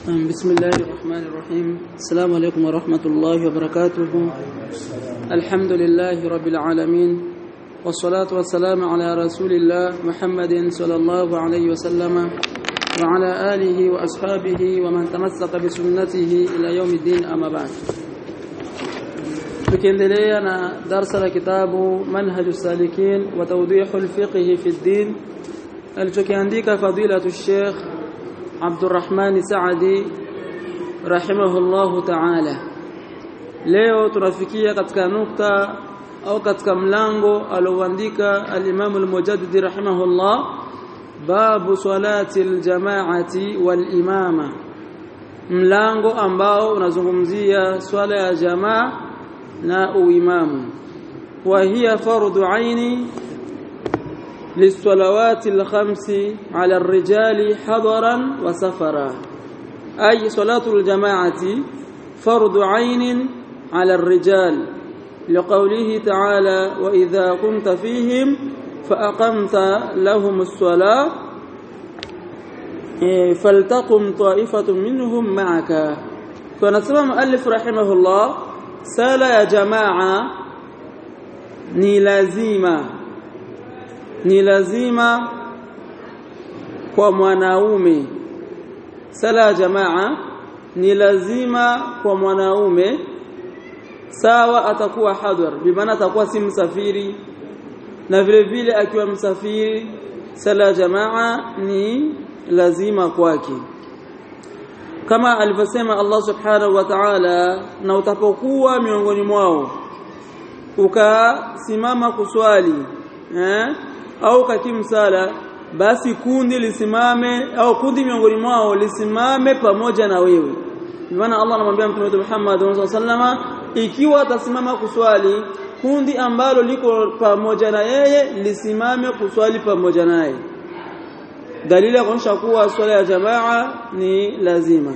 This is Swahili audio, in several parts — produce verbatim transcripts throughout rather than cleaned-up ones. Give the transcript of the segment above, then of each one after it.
بسم الله الرحمن الرحيم. السلام عليكم ورحمة الله وبركاته. الحمد لله رب العالمين، والصلاة والسلام على رسول الله محمد صلى الله عليه وسلم وعلى آله وأصحابه ومن تمسك بسنته إلى يوم الدين. أما بعد، tukiendelea darsa la kitabu Manhajus Salikin wa Tawdihul Fiqh fi ad-Din alichokiandika fadilatu Sheikh Abdurrahman Saadi rahimahullahu ta'ala. Leo tunafikia katika nukta au katika mlango alioandika al-Imam al-Mujaddid rahimahullah, babu salati al-jama'ati wal-imama, mlango ambao unazungumzia swala ya jamaa na uimamu. Wa hiya fardu aini للصلوات الخمس على الرجال حضرا وسفرا، أي صلاة الجماعة فرض عين على الرجال لقوله تعالى: وإذا كنت فيهم فأقمت لهم الصلاة فلتقم طائفة منهم معك. فنسمع مؤلف رحمه الله sala ya jamaa ni lazima ni lazima kwa mwanaume. Sala ya jamaa ni lazima kwa mwanaume, sawa atakuwa hadhar, bimaana atakuwa si msafiri, na vile vile akiwa msafiri sala ya jamaa ni lazima kwake, kama alivyosema Allah subhanahu wa ta'ala: na utapokuwa miongoni mwao ukasimama kuswali eh au kakimsala, basi kundi lisimame au kundi miongoni mwao lisimame pamoja na wewe. Maana Allah anamwambia Mtume wetu Muhammad sallallahu alaihi wasallam, ikiwa atasimama kuswali, kundi ambalo liko pamoja na yeye lisimame kuswali pamoja naye. Dalili ya kuonyesha kuwa swala ya jamaa ni lazima.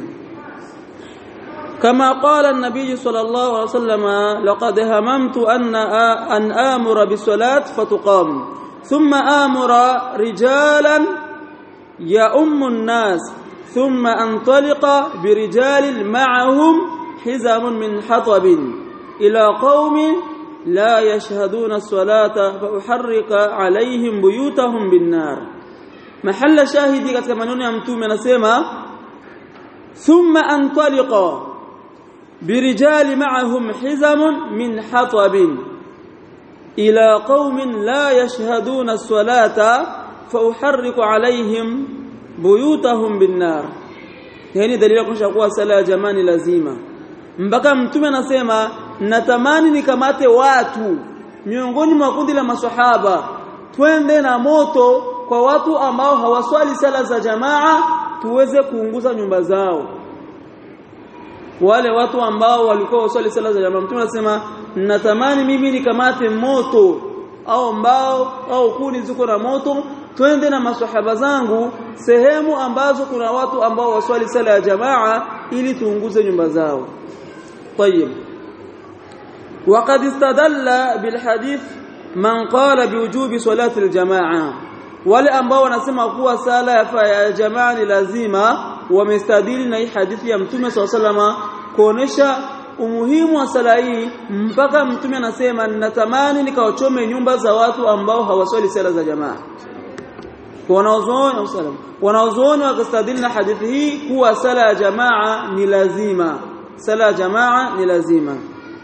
Kama qala an-nabiy sallallahu alaihi wasallam: laqad hamamtu anna an amura bis-salat fatuqam thumma amura rijalan ya'ummu an-nas thumma antaliqa birijalin ma'ahum hizamun min hatabin ila qaumin la yashhaduna as-salata fa uharrika 'alayhim buyutahum bin-nar. Mahalla shahidi katika maneno ya Mtume anasema: thumma antaliqa birijali ma'ahum hizamun min hatabin ila qaumin la yashhaduna as-salata fa uharriku alayhim buyutahum bin-nar. Yani dalili kuonyesha kuwa sala ya jamaa ni lazima, mpaka Mtume anasema natamani nikamate watu miongoni mwa kundi la maswahaba, twende na moto kwa watu ambao hawaswali sala za jamaa, tuweze kuunguza nyumba zao. Wale watu ambao walikuwa waswali sala za jamaa, Mtume anasema natamani mimi nikamate moto au mbao au kuni ziko na moto, twende na maswahaba zangu sehemu ambazo kuna watu ambao waswali sala ya jamaa ili tuunguze nyumba zao. Tayyib. Waqad istadalla bil hadith man qala biwujubi salati al jamaa, wale ambao wanasema kuwa sala ya jamaa ni lazima wamestadili na hii hadithi ya Mtume sallallahu alaihi wasallam kuonesha umuhimu wa sala hii, mpaka Mtume anasema natamani nikaochome nyumba za watu ambao hawaswali sala za jamaa. Wanaozuoni wasallam wanaozuoni wakastadili na hadithi hii kuwa sala ya jamaa ni lazima, sala ya jamaa ni lazima.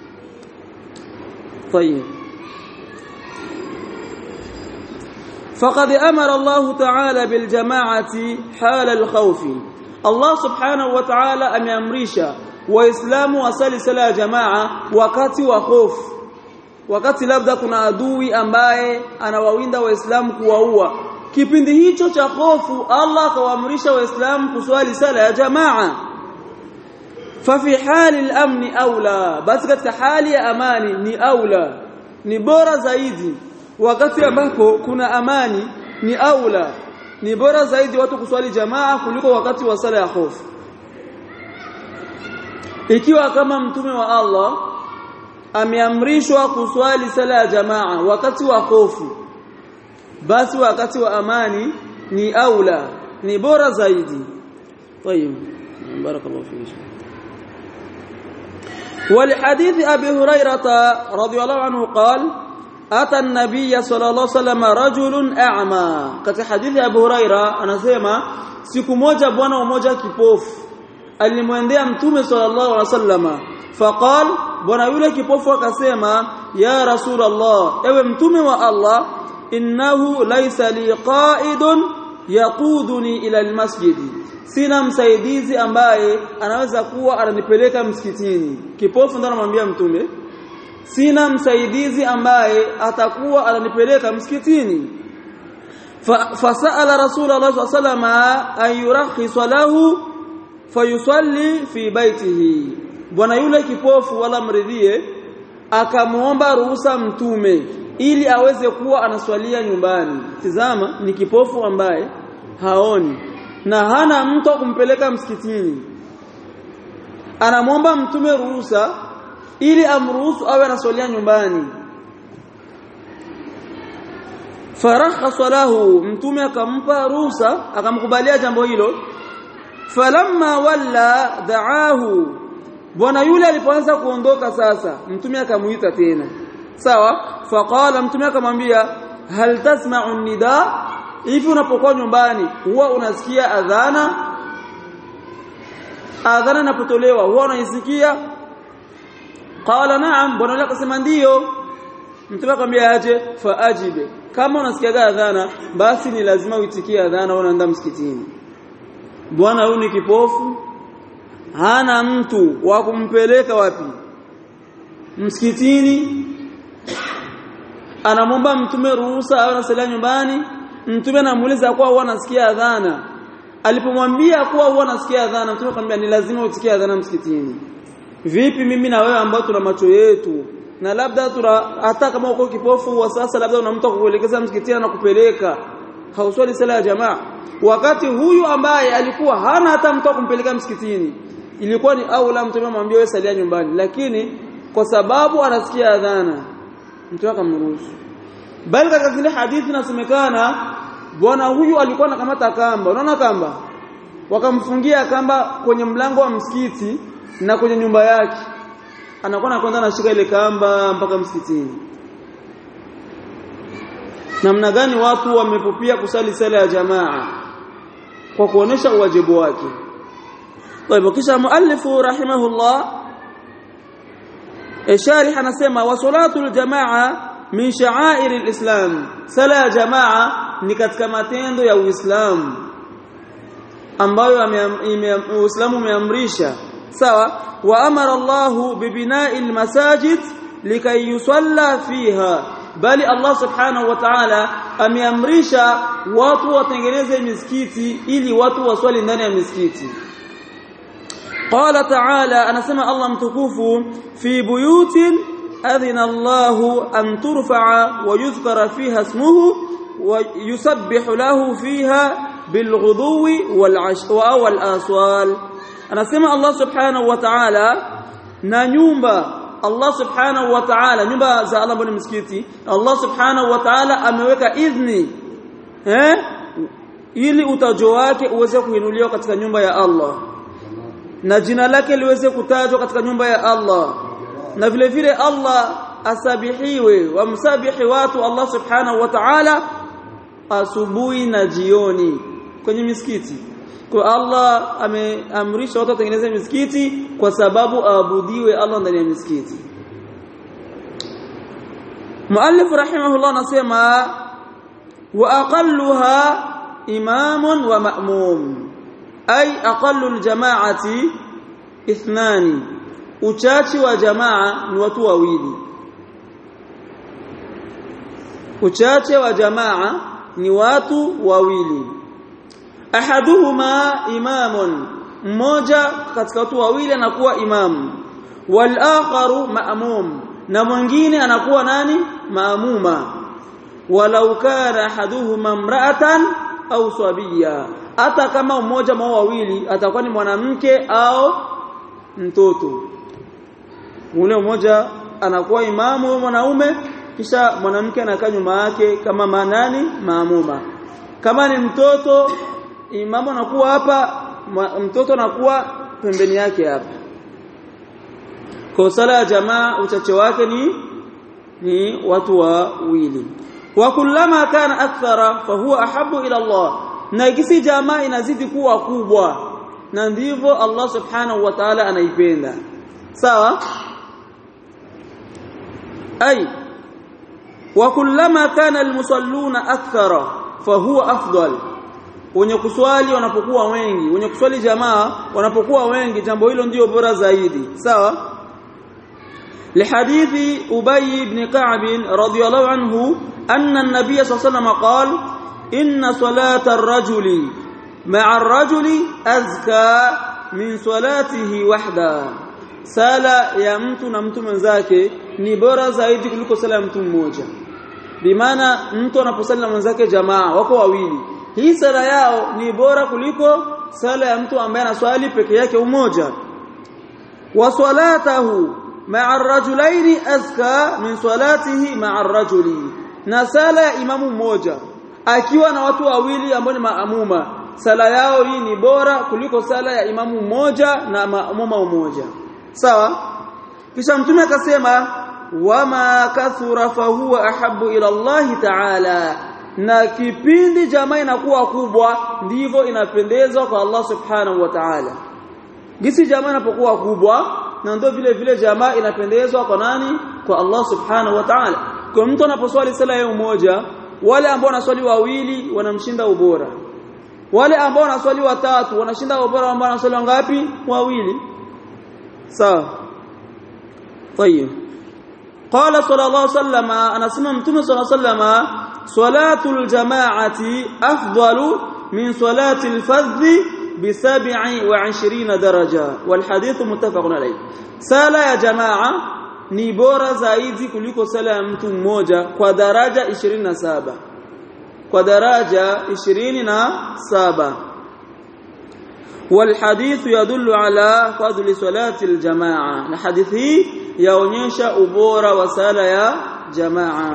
Tayeb. فقد أمر الله تعالى بالجماعة حال الخوف. الله سبحانه وتعالى ameamrisha waislamu wasali sala ya jamaa wakati wa hofu, wakati labda kuna adui ambaye anawawinda waislamu kuwaua. Kipindi hicho cha hofu Allah akawaamrisha waislamu kuswali sala ya jamaa. Fa fi hali al-amn aula, basi katika hali ya amani ni aula, ni bora zaidi. Wakati ambapo kuna amani ni aula, ni bora zaidi watu kuswali jamaa kuliko wakati wa sala ya hofu. Ikiwa kama Mtume wa Allah ameamrishwa kuswali sala ya jamaa wakati wa hofu, basi wakati wa amani ni aula, ni bora zaidi. Tayeb. barakallahu fiik. ولحديث أبي هريرة رضي الله عنه قال أتى النبي صلى الله عليه وسلم رجل أعمى. katika hadithi ya Abu Huraira anasema siku moja bwana mmoja kipofu alimwendea mtume sallallahu alaihi wasallama, faqal, bwana yule kipofu akasema, ya rasulullah, ewe mtume wa Allah, innahu laysa li qa'idun yaquduni ila almasjid, sina msaidizi ambaye anaweza kuwa ananipeleka msikitini. Kipofu ndo anamwambia mtume, sina msaidizi ambaye atakuwa ananipeleka msikitini. Fasala rasulullah sallallahu alaihi wasallam ayurakhis lahu fayusalli fi baitihi. Bwana yule kipofu wala mridhie akamuomba ruhusa mtume ili aweze kuwa anaswalia nyumbani. Tizama, ni kipofu ambaye haoni na hana mtu kumpeleka msikitini, anamuomba mtume ruhusa ili amruhusu awe anaswalia nyumbani. Farakhasa lahu, mtume akampa ruhusa, akamkubalia jambo hilo. Falamma walla da'ahu, bwana yule alipoanza kuondoka sasa mtume akamuita tena, sawa. Faqala, mtume akamwambia, hal tasma'u nida, hivi unapokuwa nyumbani huwa unasikia adhana? Adhana inapotolewa huwa unaisikia? Qala na'am, bwana yule akasema ndio. Mtume akamwambia aje, fa ajibe, kama unasikia adhana basi ni lazima uitikie adhana unaenda msikitini. Bwana huyu ni kipofu, hana mtu wa kumpeleka wapi? Msikitini. Anamwomba mtume ruhusa awe anasalia nyumbani. Mtume anamuuliza kwa huwa anasikia adhana. Alipomwambia kuwa huwa anasikia adhana, mtume akamwambia ni lazima utikie adhana msikitini. Vipi mimi na wewe ambao tuna macho yetu na labda tuna, hata kama uko kipofu wa sasa, labda una mtu kukuelekeza msikitini na kupeleka, hauswali sala ya jamaa, wakati huyu ambaye alikuwa hana hata mtu kumpeleka msikitini, ilikuwa ni aula mtume amwambie wewe salia nyumbani, lakini kwa sababu anasikia adhana mtume akamruhusu. Bali katika zile hadithi inasemekana bwana huyu alikuwa anakamata kamba, unaona kamba, wakamfungia kamba kwenye mlango wa msikiti na kwenye nyumba yake, anakuwa anakwenda anashika ile kamba mpaka msikitini. Namna gani watu wamepopia kusali sala ya jamaa kwa kuonesha uwajibu wake. Kwa hivyo kisha muallifu rahimahullah sharih anasema wa salatul jamaa min sha'air alislam, sala ya jamaa ni katika matendo ya Uislamu ambayo Uislamu umeamrisha, sawa. Wa amara Allahu bibina'i almasajid likay yusalla fiha, bali Allah subhanahu wa ta'ala ameamrisha watu watengeneze misikiti ili watu waswali ndani ya misikiti. Qala ta'ala, anasema Allah mtukufu, fi buyutin adhina Allahu an turfa'a wa yuzkara fiha ismuhu wa yusabbihu lahu fiha bilghudwi wal aswal. Anasema Allah subhanahu wa ta'ala, na nyumba Allah subhanahu wa ta'ala, nyumba za Allah ni msikiti, Allah subhanahu wa ta'ala ameweka idhni eh ili utajo wake uweze kuinuliwa katika nyumba ya Allah na jina lake liweze kutajwa katika nyumba ya Allah, na vile vile Allah asabihiwe wa msabihi watu Allah subhanahu wa ta'ala asubuhi na jioni kwenye misikiti. Kwa Allah ameamrisha watu watengeneze misikiti kwa sababu aabudiwe Allah ndani ya misikiti. Muallif rahimahullah anasema wa aqalluha imamun wa ma'mum, ay aqallu aljama'ati ithnani, uchachi wa jamaa ni watu wawili. Uchache wa jamaa ni watu wawili. Ahaduhuma imamun, mmoja katika watu wawili anakuwa imam, wal akharu ma'mum, na mwingine anakuwa nani? Maamuma. Walau kana ahaduhuma imra'atan au sabiya, hata kama mmoja mwa wawili atakuwa ni mwanamke au mtoto, ule mmoja anakuwa imamu mwanaume, kisha mwanamke anakaa nyuma yake kama manani? Maamuma. Kama ni mtoto, imamu anakuwa hapa, mtoto anakuwa pembeni yake hapa. Kwa sala ya jamaa uchache wake ni ni watu wawili. Wa kullama kana akthara fa huwa ahabbu ila Allah. Na ikisi jamaa inazidi kuwa kubwa na ndivyo Allah subhanahu wa ta'ala anaipenda. Sawa? Ay wa kullama kana almusalluna akthara fa huwa afdal. Wenye kuswali wanapokuwa wengi, wenye kuswali jamaa wanapokuwa wengi, jambo hilo ndio bora zaidi. Sawa? لحديث أبي بن كعب رضي الله عنه أن النبي صلى الله عليه وسلم قال إن صلاة الرجل مع الرجل أزكى من صلاته وحده. sala ya mtu na mtu mwenzake ni bora zaidi kuliko sala ya mtu mmoja. Bimaana mtu anaposali na mwenzake jamaa wako wawili, hii sala yao ni bora kuliko sala ya mtu ambaye anaswali peke yake umoja. Wa salatahu ma'a ar-rajulaini azka min salatihi ma'a ar-rajuli. Na sala ya imamu mmoja akiwa na watu wawili ambao ni maamuma, sala yao hii ni bora kuliko sala ya imamu mmoja na maamuma mmoja. Sawa? Kisha mtume akasema wama kathura fa huwa ahabbu ila Allah ta'ala. Na kipindi jamaa inakuwa kubwa ndivyo inapendezwa kwa Allah subhanahu wa ta'ala. Gisi jamaa inapokuwa kubwa na ndio vile vile jamaa inapendezwa kwa nani? Kwa Allah subhanahu wa ta'ala. Kwa mtu anaposwali sala ya umoja, wale ambao wanaswali wawili wanamshinda ubora. Wale ambao wanaswali watatu wanashinda ubora ambao wanaswali wangapi? Wawili. Sawa. طيب. قال صلى الله عليه وسلم انا سمع متى صلى الله عليه وسلم صلاه الجماعه افضل من صلاه الفذ ب سبع وعشرين درجه والحديث متفق عليه. sala ya jamaa ni bora zaidi kuliko sala ya mtu mmoja kwa daraja ishirini na saba. Kwa daraja ishirini na saba. والحديث يدل على فضل صلاه الجماعه. الحديث hii yaonyesha ubora wa sala ya jamaa.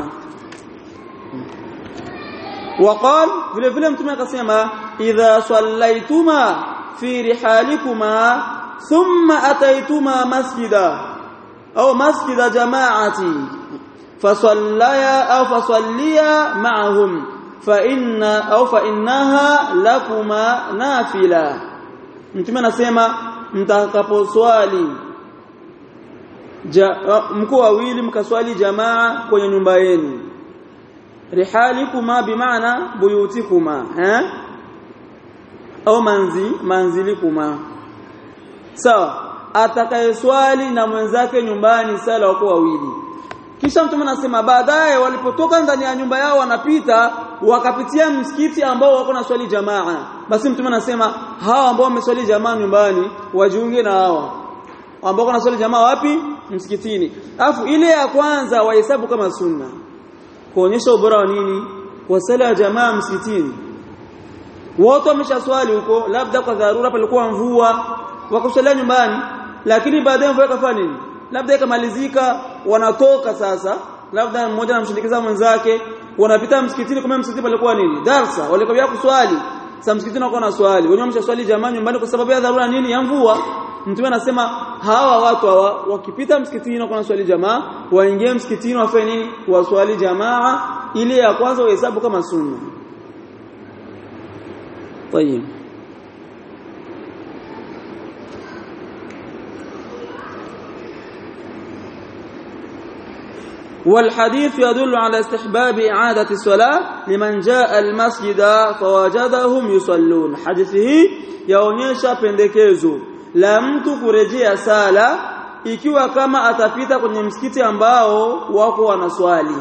وقال vile vile mtume akasema idha sallaituma fi rihalikuma thumma ataituma masjida au masjida jamaati fasallaya au fasalliya ma'ahum fa inna au fa innaha lakuma nafila. Mtume anasema mtakaposwali ja, mko wawili mkaswali jamaa kwenye nyumba yenu, rihalikuma bimaana buyutikuma eh au manzi manzilikuma. Sawa? So, atakayeswali na mwenzake nyumbani sala wako wawili. Kisha mtume anasema baadaye walipotoka ndani ya nyumba yao wanapita wakapitia msikiti ambao wako na swali jamaa, basi mtume anasema hawa ambao wameswali jamaa nyumbani wajiunge na hawa ambao wana swali jamaa wapi? Msikitini. Alafu ile ya kwanza wahesabu kama sunna, kuonyesha ubora wa nini? Kwa sala ya jamaa msikitini. Wote wameshaswali huko, labda kwa dharura palikuwa mvua wakuswalia nyumbani, lakini baadaye mvua ikafanya nini? Labda ikamalizika, wanatoka sasa, labda mmoja anamshindikiza mwenzake, wanapita msikitini. Kama msikiti palikuwa nini? Darsa, walikuwa kuswali. Sasa msikitini wako na swali, wenyewe wameshaswali jamaa nyumbani kwa sababu ya dharura nini? Ya mvua. Mtume anasema hawa watu hawa wakipita msikitini na kuna swali jamaa, waingie msikitini wafanye nini? Waswali jamaa, ile ya kwanza wahesabu kama sunna. طيب. والحديث يدل على استحباب إعادة الصلاة لمن جاء المسجد فوجدهم يصلون. حديثه yaonyesha pendekezo la mtu kurejea sala ikiwa kama atapita kwenye msikiti ambao wako wanaswali.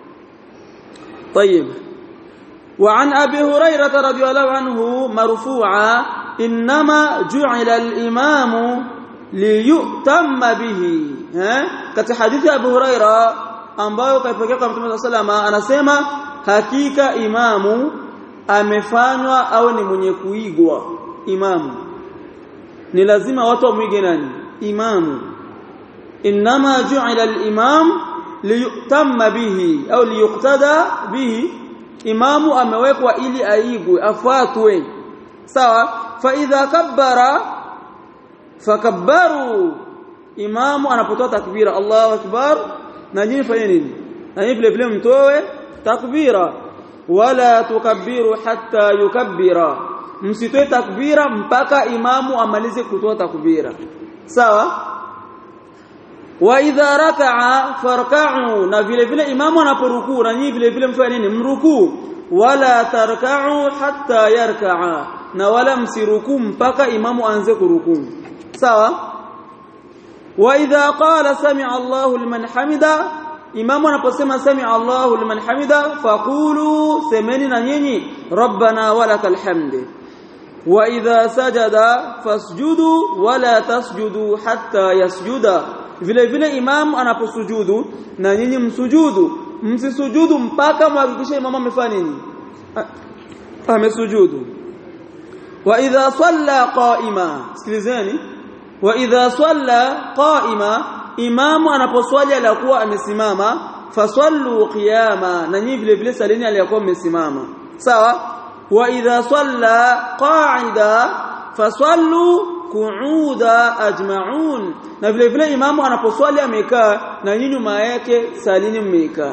طيب. وعن أبي هريرة رضي الله عنه مرفوعا إنما جعل الإمام ليؤتم به. katika hadithi ya Abu Huraira ambayo kaipokea kwa Mtume sallallahu alayhi anasema hakika imamu amefanywa au ni mwenye kuigwa. Imamu ni lazima watu wamwige nani? Imamu. Inma ju'ila al-imam liyutamma bihi au liyuqtada bihi. Imamu amewekwa ili aigwe, afuatwe. Sawa? fa idha kabbara fakabbaru, imamu anapotoa takbira Allahu akbar, na nyinyi fanye nini? Na nyinyi vile vile mtoe takbira. Wala tukabbiru hatta yukabbira, msitoe takbira mpaka imamu amalize kutoa takbira. Sawa? Wa idha raka'a farka'u, na vile vile imamu anaporukuu na nyinyi vile vile mfanye nini? Mrukuu. Wala tarka'u hatta yarka'a, na wala msirukuu mpaka imamu aanze kurukuu. Sawa? Wa idha qala sami'a Allahu liman hamida, imamu anaposema sami'a Allahu liman hamida, faqulu, semeni na nyinyi rabbana walakal hamd. Wa idha sajada fasjudu wala tasjudu hatta yasjuda, vile vile imamu anaposujudu na nyinyi msujudu, msisujudu mpaka mhakikishe imamu amefanya nini? Amesujudu. Wa idha salla qa'ima, sikilizeni, wa idha salla qa'ima, imamu anaposwali alikuwa amesimama, fasallu qiyama, na nyinyi vile vile salini alikuwa amesimama. Sawa? Wa idha salla qa'ida fasallu qu'uda ajma'un, na vile vile imamu anaposwali amekaa na nyinyi nyuma yake salini mmekaa.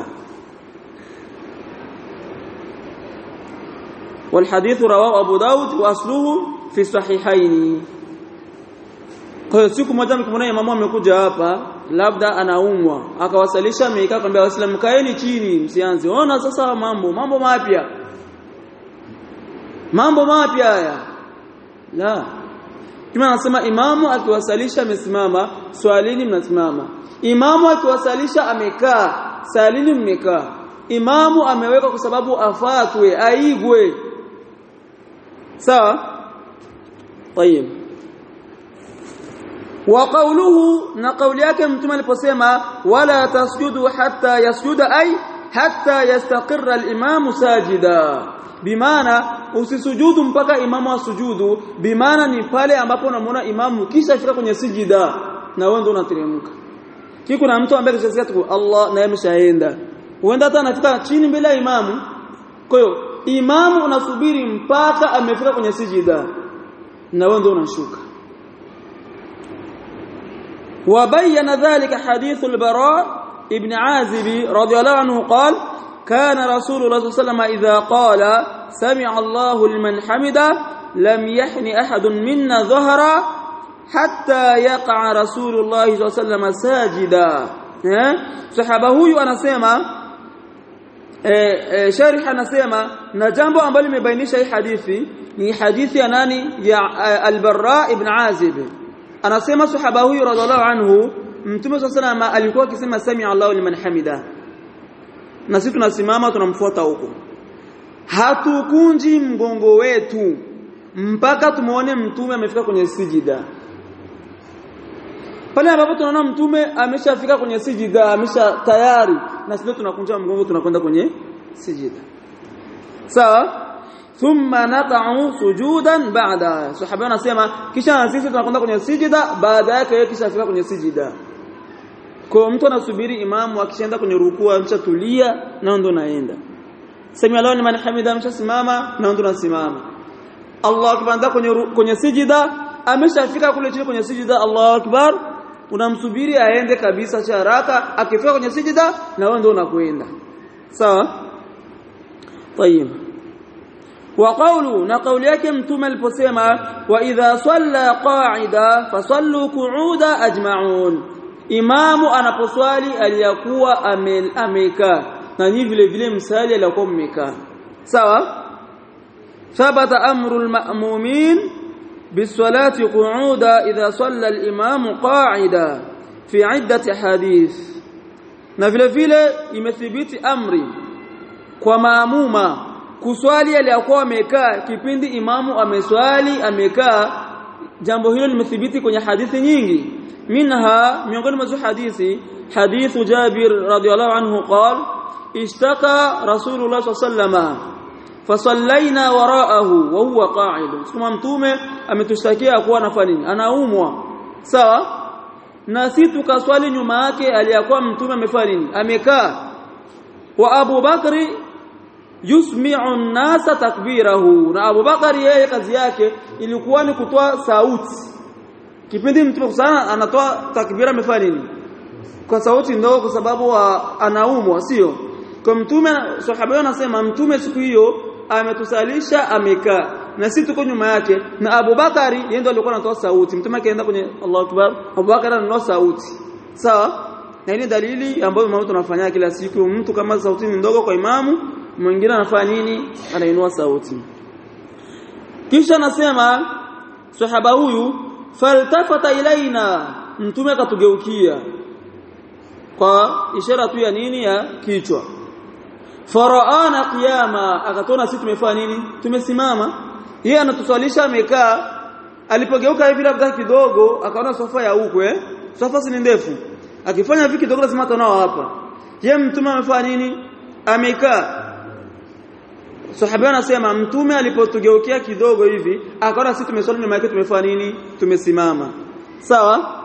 والحديث رواه ابو داود واصله في الصحيحين. Kwa hiyo siku moja mkimwona imamu amekuja hapa, labda anaumwa, akawasalisha amekaa, akamwambia waislamu kaeni chini msianze. Ona sasa mambo mambo mapya. Mambo mapya haya. La. Kama anasema imamu akiwasalisha amesimama, swalini mnasimama. Imamu akiwasalisha amekaa, salini mmekaa. Imamu ameweka kwa sababu afatwe, aigwe. Sawa? Tayeb. Wa qawluhu, na qawli yake mtume aliposema wala tasjudu hatta yasjuda, ay hatta yastaqirra al-imamu sajida, bimaana usisujudu mpaka imamu asujudu, bimaana ni pale ambapo unamuona imamu kisha fika kwenye sijida na wewe ndio unateremka. Kiko kuna mtu ambaye kisha tu Allah na yameshaenda, huenda hata anafika chini mbele ya imamu. Kwa hiyo imamu unasubiri mpaka amefika kwenye sijida na wewe ndio unashuka. وبين ذلك حديث البراء ابن عازب رضي الله عنه قال كان رسول الله صلى الله عليه وسلم إذا قال سمع الله لمن حمده لم يحن أحد منا ظهرا حتى يقع رسول الله صلى الله عليه وسلم ساجدا. صحابه huyu anasema eh sharih anasema, na jambo ambalo limebainisha hii hadithi ni hadithi ya nani? Ya al-Barra ibn Azib. Anasema sahaba huyu radhiallahu anhu, mtume sallallahu alayhi wasallam alikuwa akisema sami'a Allahu liman hamida, na sisi tunasimama tunamfuata huko, hatukunji mgongo wetu mpaka tumuone mtume amefika kwenye sijida. Pale ambapo tunaona mtume ameshafika kwenye sijida, amesha tayari, na sisi tunakunja mgongo tunakwenda kwenye sijida. Sawa? Thumma nata'u sujudan ba'da, sahaba wanasema kisha sisi tunakwenda kwenye sijida, baada yake yeye kisha afika kwenye sijida. Kwa mtu anasubiri imamu akishaenda kwenye rukuu ameshatulia na ndo naenda. Sami Allahu liman hamida, ameshasimama na ndo nasimama. Allahu akbar kwenye kwenye sijida, ameshafika kule chini kwenye sijida, Allahu akbar, unamsubiri aende kabisa cha haraka, akifika kwenye sijida na wewe ndo unakwenda. Sawa? Tayeb. Wa qawlu, na qawli yake mtume aliposema wa idha salla qa'ida fasallu qu'uda ajma'un, imamu anaposwali aliyakuwa amekaa na nyinyi vile vile msali aliyakuwa mmekaa. Sawa? Thabata amru al-ma'mumin bis-salati qu'uda idha salla al-imamu qa'ida fi 'iddati hadith, na vile vile imethibiti amri kwa maamuma kuswali aliyakuwa amekaa kipindi imamu ameswali amekaa. Jambo hilo limethibiti kwenye hadithi nyingi, minha miongoni mwa hadithi hadithu Jabir radhiyallahu anhu qala ishtaka Rasulullah sallallahu alayhi wasallam fasallaina wara'ahu wa huwa qa'id, kama mtume ametushtakia kuwa anafanya nini, anaumwa. Sawa? Na sisi tukaswali nyuma yake aliyakuwa mtume amefanya nini, amekaa. Wa Abu Bakri yusmi'u an-nasa takbirahu. Na Abu Bakari yeye kazi yake ilikuwa ni kutoa sauti. Kipindi mtume sana anatoa takbira amefanya nini? Kwa sauti ndogo kwa sababu anaumwa, sio? Kwa mtume sahaba anasema mtume siku hiyo ametusalisha amekaa na sisi tuko nyuma yake, na Abu Bakari yeye ndo alikuwa anatoa sauti. Mtume akaenda kwenye Allahu Akbar, Abu Bakari anatoa sauti. Sawa? Na ile dalili ambayo imamu tunafanya kila siku, mtu kama sauti ni ndogo kwa imamu, mwingine anafanya nini? Anainua sauti. Kisha anasema sahaba huyu faltafata ilaina, mtume akatugeukia kwa ishara tu ya nini? Ya kichwa. Faraana qiyama, akatona sisi tumefanya nini? Tumesimama. Yeye anatuswalisha amekaa. Alipogeuka hivi labda kidogo akaona sofa ya huko, eh sofa si ndefu, akifanya hivi kidogo lazima atanao hapa. Yeye mtume amefanya nini? Amekaa. Sahaba anasema mtume alipotugeukia kidogo hivi akaona sisi tumeswali nyuma yake tumefanya nini? Tumesimama. Sawa?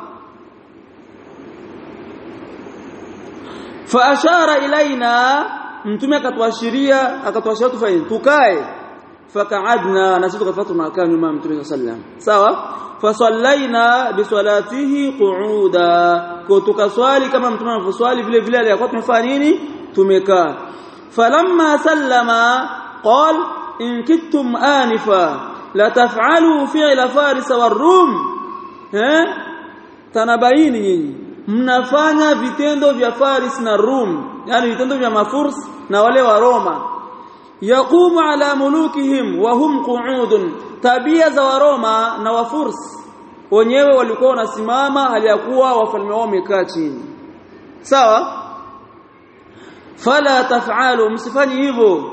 Fa ashara ilaina, mtume akatuashiria akatuashiria tufanye tukae. Fakaadna, na sisi tukafuata tunakaa nyuma mtume sallam. Sawa? Fa sallaina bi salatihi qu'uda, kwa tukaswali kama mtume anavyoswali vile vile alikuwa tumefanya nini? Tumekaa. Falamma sallama قال إن كنتم آنفا لا تفعلوا فعل فارس والروم. eh tanabaini nyinyi mnafanya vitendo vya Faris na Rum, yani vitendo vya Mafurs na wale wa Roma. Yaqumu ala mulukihim wa hum qu'udun, tabia za wa Roma na wa Furs wenyewe walikuwa wanasimama hali ya kuwa wafalme wao wamekaa chini. Sawa? Fala taf'alu, msifanyi hivyo.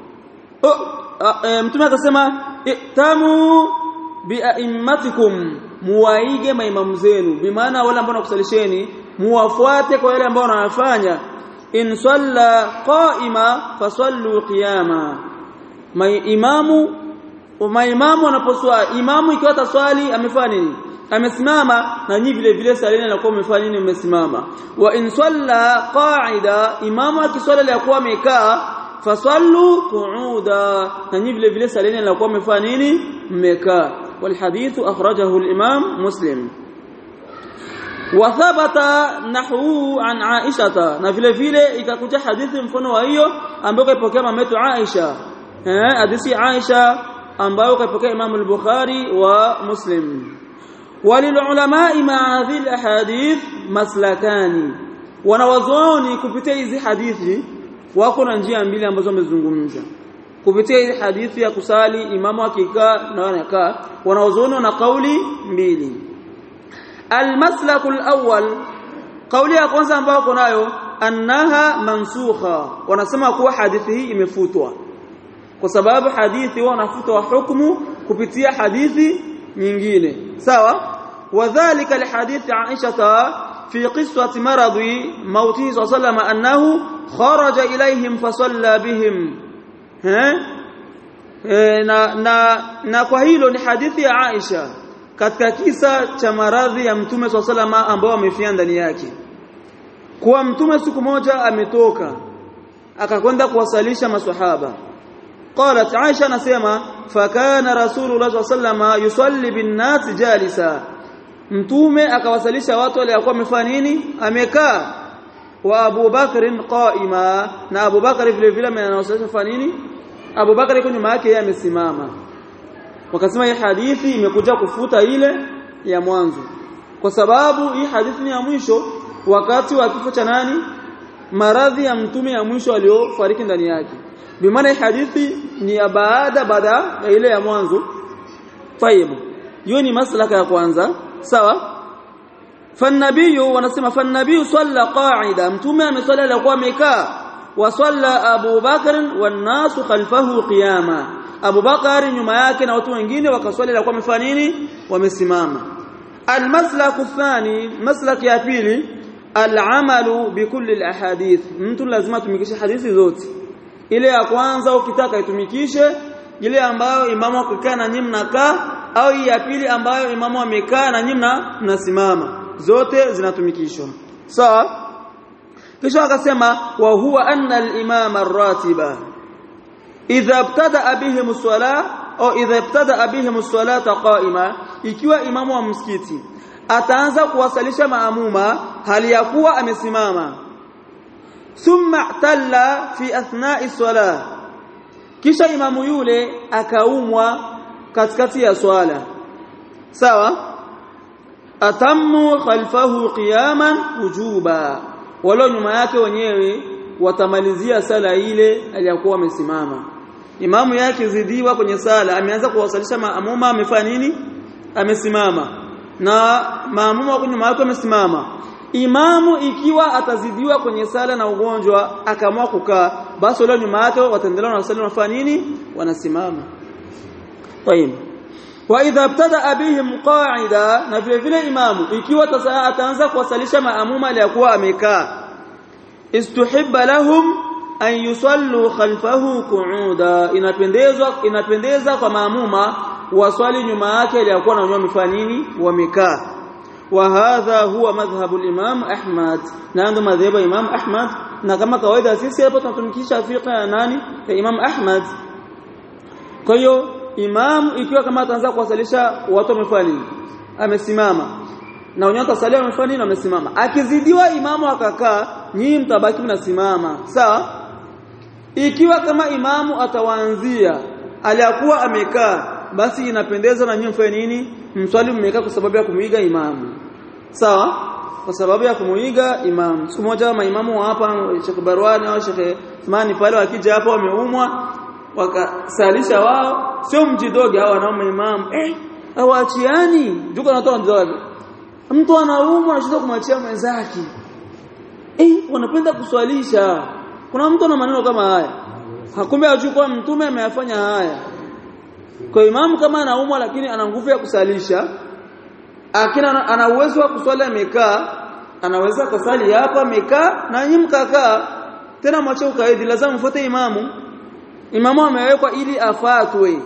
Mtume akasema tamu bia'immatikum, muwaige maimamu zenu, bimaana wale ambao nakusalisheni muwafuate kwa yale ambao wanafanya. In salla qa'ima fasallu qiyama, maimamu maimamu wanaposwali, imamu ikiwa taswali amefanya nini? Amesimama, na nyinyi vile vile salini na kwa mmefanya nini? Mmesimama. Wa in salla qa'ida, imamu akiswali alikuwa amekaa, fasallu qu'uda, na nyinyi vile vile salini na kwa mmefanya nini? Mmekaa. Wal hadithu akhrajahu al-Imam Muslim. Wa thabata nahwu an Aisha, na vile vile ikakuja hadithi mfano wa hiyo ambayo kaipokea mametu Aisha. Eh, hadithi Aisha ambayo kaipokea Imam al-Bukhari wa Muslim. Walilulama'i ma'a hadhihi al-ahadith maslakani, wanawazuoni kupitia hizi hadithi wako na njia mbili ambazo wamezungumza. Kupitia hizi hadithi ya kusali imamu akikaa na anakaa, wanawazuoni na kauli mbili. Al-maslakul awwal, kauli ya kwanza ambayo wako nayo, annaha mansukha, wanasema kuwa hadithi hii imefutwa, kwa sababu hadithi wanafutwa hukumu kupitia hadithi nyingine. Sawa? Wadhālika alhadith Aisha fi qissati maradi mauti sallallahu annahu kharaja ilayhim fasalla bihim. Eh na na na kwa hilo ni hadithi ya Aisha katika kisa cha maradhi ya mtume sallallahu ambao amefia ndani yake. Kwa mtume siku moja ametoka akakwenda kuwasalisha maswahaba. قالت عائشة نسمع فكان رسول الله صلى الله عليه وسلم يصلي بالناس جالسا, mtume akawasalisha watu waliokuwa wamefanya nini? Amekaa. Wa Abu Bakr qaima, na Abu Bakr vile vile anawasalisha fanya nini? Abu Bakr yuko nyuma yake, yeye amesimama. Wakasema hii hadithi imekuja kufuta ile ya mwanzo, kwa sababu hii hadithi ni ya mwisho wakati wa kifo cha nani? Maradhi ya mtume ya mwisho aliofariki ndani yake. Bimaana hadithi ni ya baada baada ya ile ya mwanzo. Tayeb, hiyo ni maslaka ya kwanza. Sawa? Fanabiyu, wanasema fanabiyu salla qa'ida, mtume ameswali alikuwa amekaa. Wa salla Abu Bakr wan nasu khalfahu qiyama, Abu Bakar nyuma yake na watu wengine wakaswali alikuwa wamefanya nini? Wamesimama. Almaslaku thani, maslaki ya pili, al'amalu bikulli alahadith, mtu lazima tumikishe hadithi zote. Ile ya kwanza ukitaka itumikishe ile ambayo imamu akikaa na nyinyi mnakaa, au ya pili ambayo imamu amekaa na nyinyi mnasimama, zote zinatumikishwa. Sawa? So, kisha akasema wa huwa anna al-imam ar-ratiba, idha ibtada bihim as-salah au idha ibtada bihim as-salata qa'ima, ikiwa imamu wa msikiti ataanza kuwasalisha maamuma hali ya kuwa amesimama, thumma talla fi athna'i salah, kisha imamu yule akaumwa katikati ya swala, sawa, atammu khalfahu qiyaman wujuba, wala nyuma yake wenyewe watamalizia sala ile aliyokuwa amesimama. Imamu yake zidiwa kwenye sala, ameanza kuwasalisha maamuma, amefanya nini? Amesimama, na maamuma wako nyuma yake amesimama. Imamu ikiwa atazidiwa kwenye sala na ugonjwa akaamua kukaa, basi wale nyuma yake wataendelea na sala, wanafanya nini? Wanasimama. Tayeb. Wa idha ibtada bihim qa'ida, na vile vile imamu ikiwa ataanza kuwasalisha maamuma aliyokuwa amekaa, istuhibba lahum an yusallu khalfahu qu'uda, inapendezwa inapendeza kwa maamuma waswali nyuma yake aliyokuwa na wenyewe wamefanya nini? Wamekaa. Wa hadha huwa madhhabu al-Imam Ahmad, na ndo madhhabu Imam Ahmad, na kama kawaida sisi hapa tunatumikisha fiqh ya nani? Ya Imam Ahmad. Kwa hiyo imamu ikiwa kama ataanza kuwasalisha watu wamefanya nini? Amesimama, na wenyewe watasalia wamefanya nini? Wamesimama. Akizidiwa imamu akakaa, nyinyi mtabaki mnasimama, sawa? Ikiwa kama imamu atawaanzia aliyakuwa amekaa, basi inapendeza na nyinyi mfanye nini? Mswali mmekaa kwa sababu ya kumuiga imamu, sawa, kwa sababu ya kumuiga imamu. Siku moja maimamu hapa Sheikh Barwani au Sheikh Thmani pale wakija hapo wameumwa, wakasalisha wao, sio mjidoge hao wanao imamu, eh hawaachiani juko natoa mjidoge, mtu anaumwa anashindwa kumwachia mwenzake, eh wanapenda kuswalisha. Kuna mtu ana maneno kama haya, hakumbe ajua mtume ameyafanya haya. Kwa imamu kama anaumwa lakini ana nguvu ya kusalisha, akina ana uwezo wa kuswali amekaa, anaweza kusali hapa amekaa na nyinyi mkakaa, tena mwache ukaidi, lazima mfuate imamu. Imamu amewekwa ili afatwe.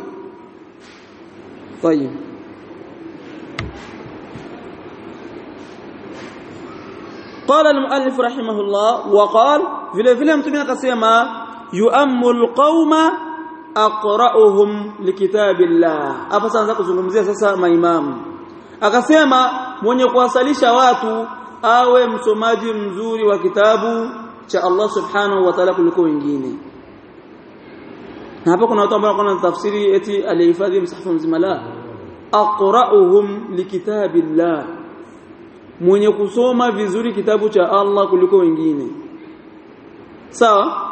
Tayeb. قال المؤلف رحمه الله وقال vile vile mtume akasema yu'ammul qauma aqra'uhum likitabillah. Hapa sasa kuzungumzia sasa maimamu, akasema mwenye kuwasalisha watu awe msomaji mzuri wa kitabu cha Allah subhanahu wa ta'ala kuliko wengine. Na hapa kuna watu ambao wanaona tafsiri eti alihifadhi msahafu mzima, la, aqra'uhum likitabillah, mwenye kusoma vizuri kitabu cha Allah kuliko wengine, sawa.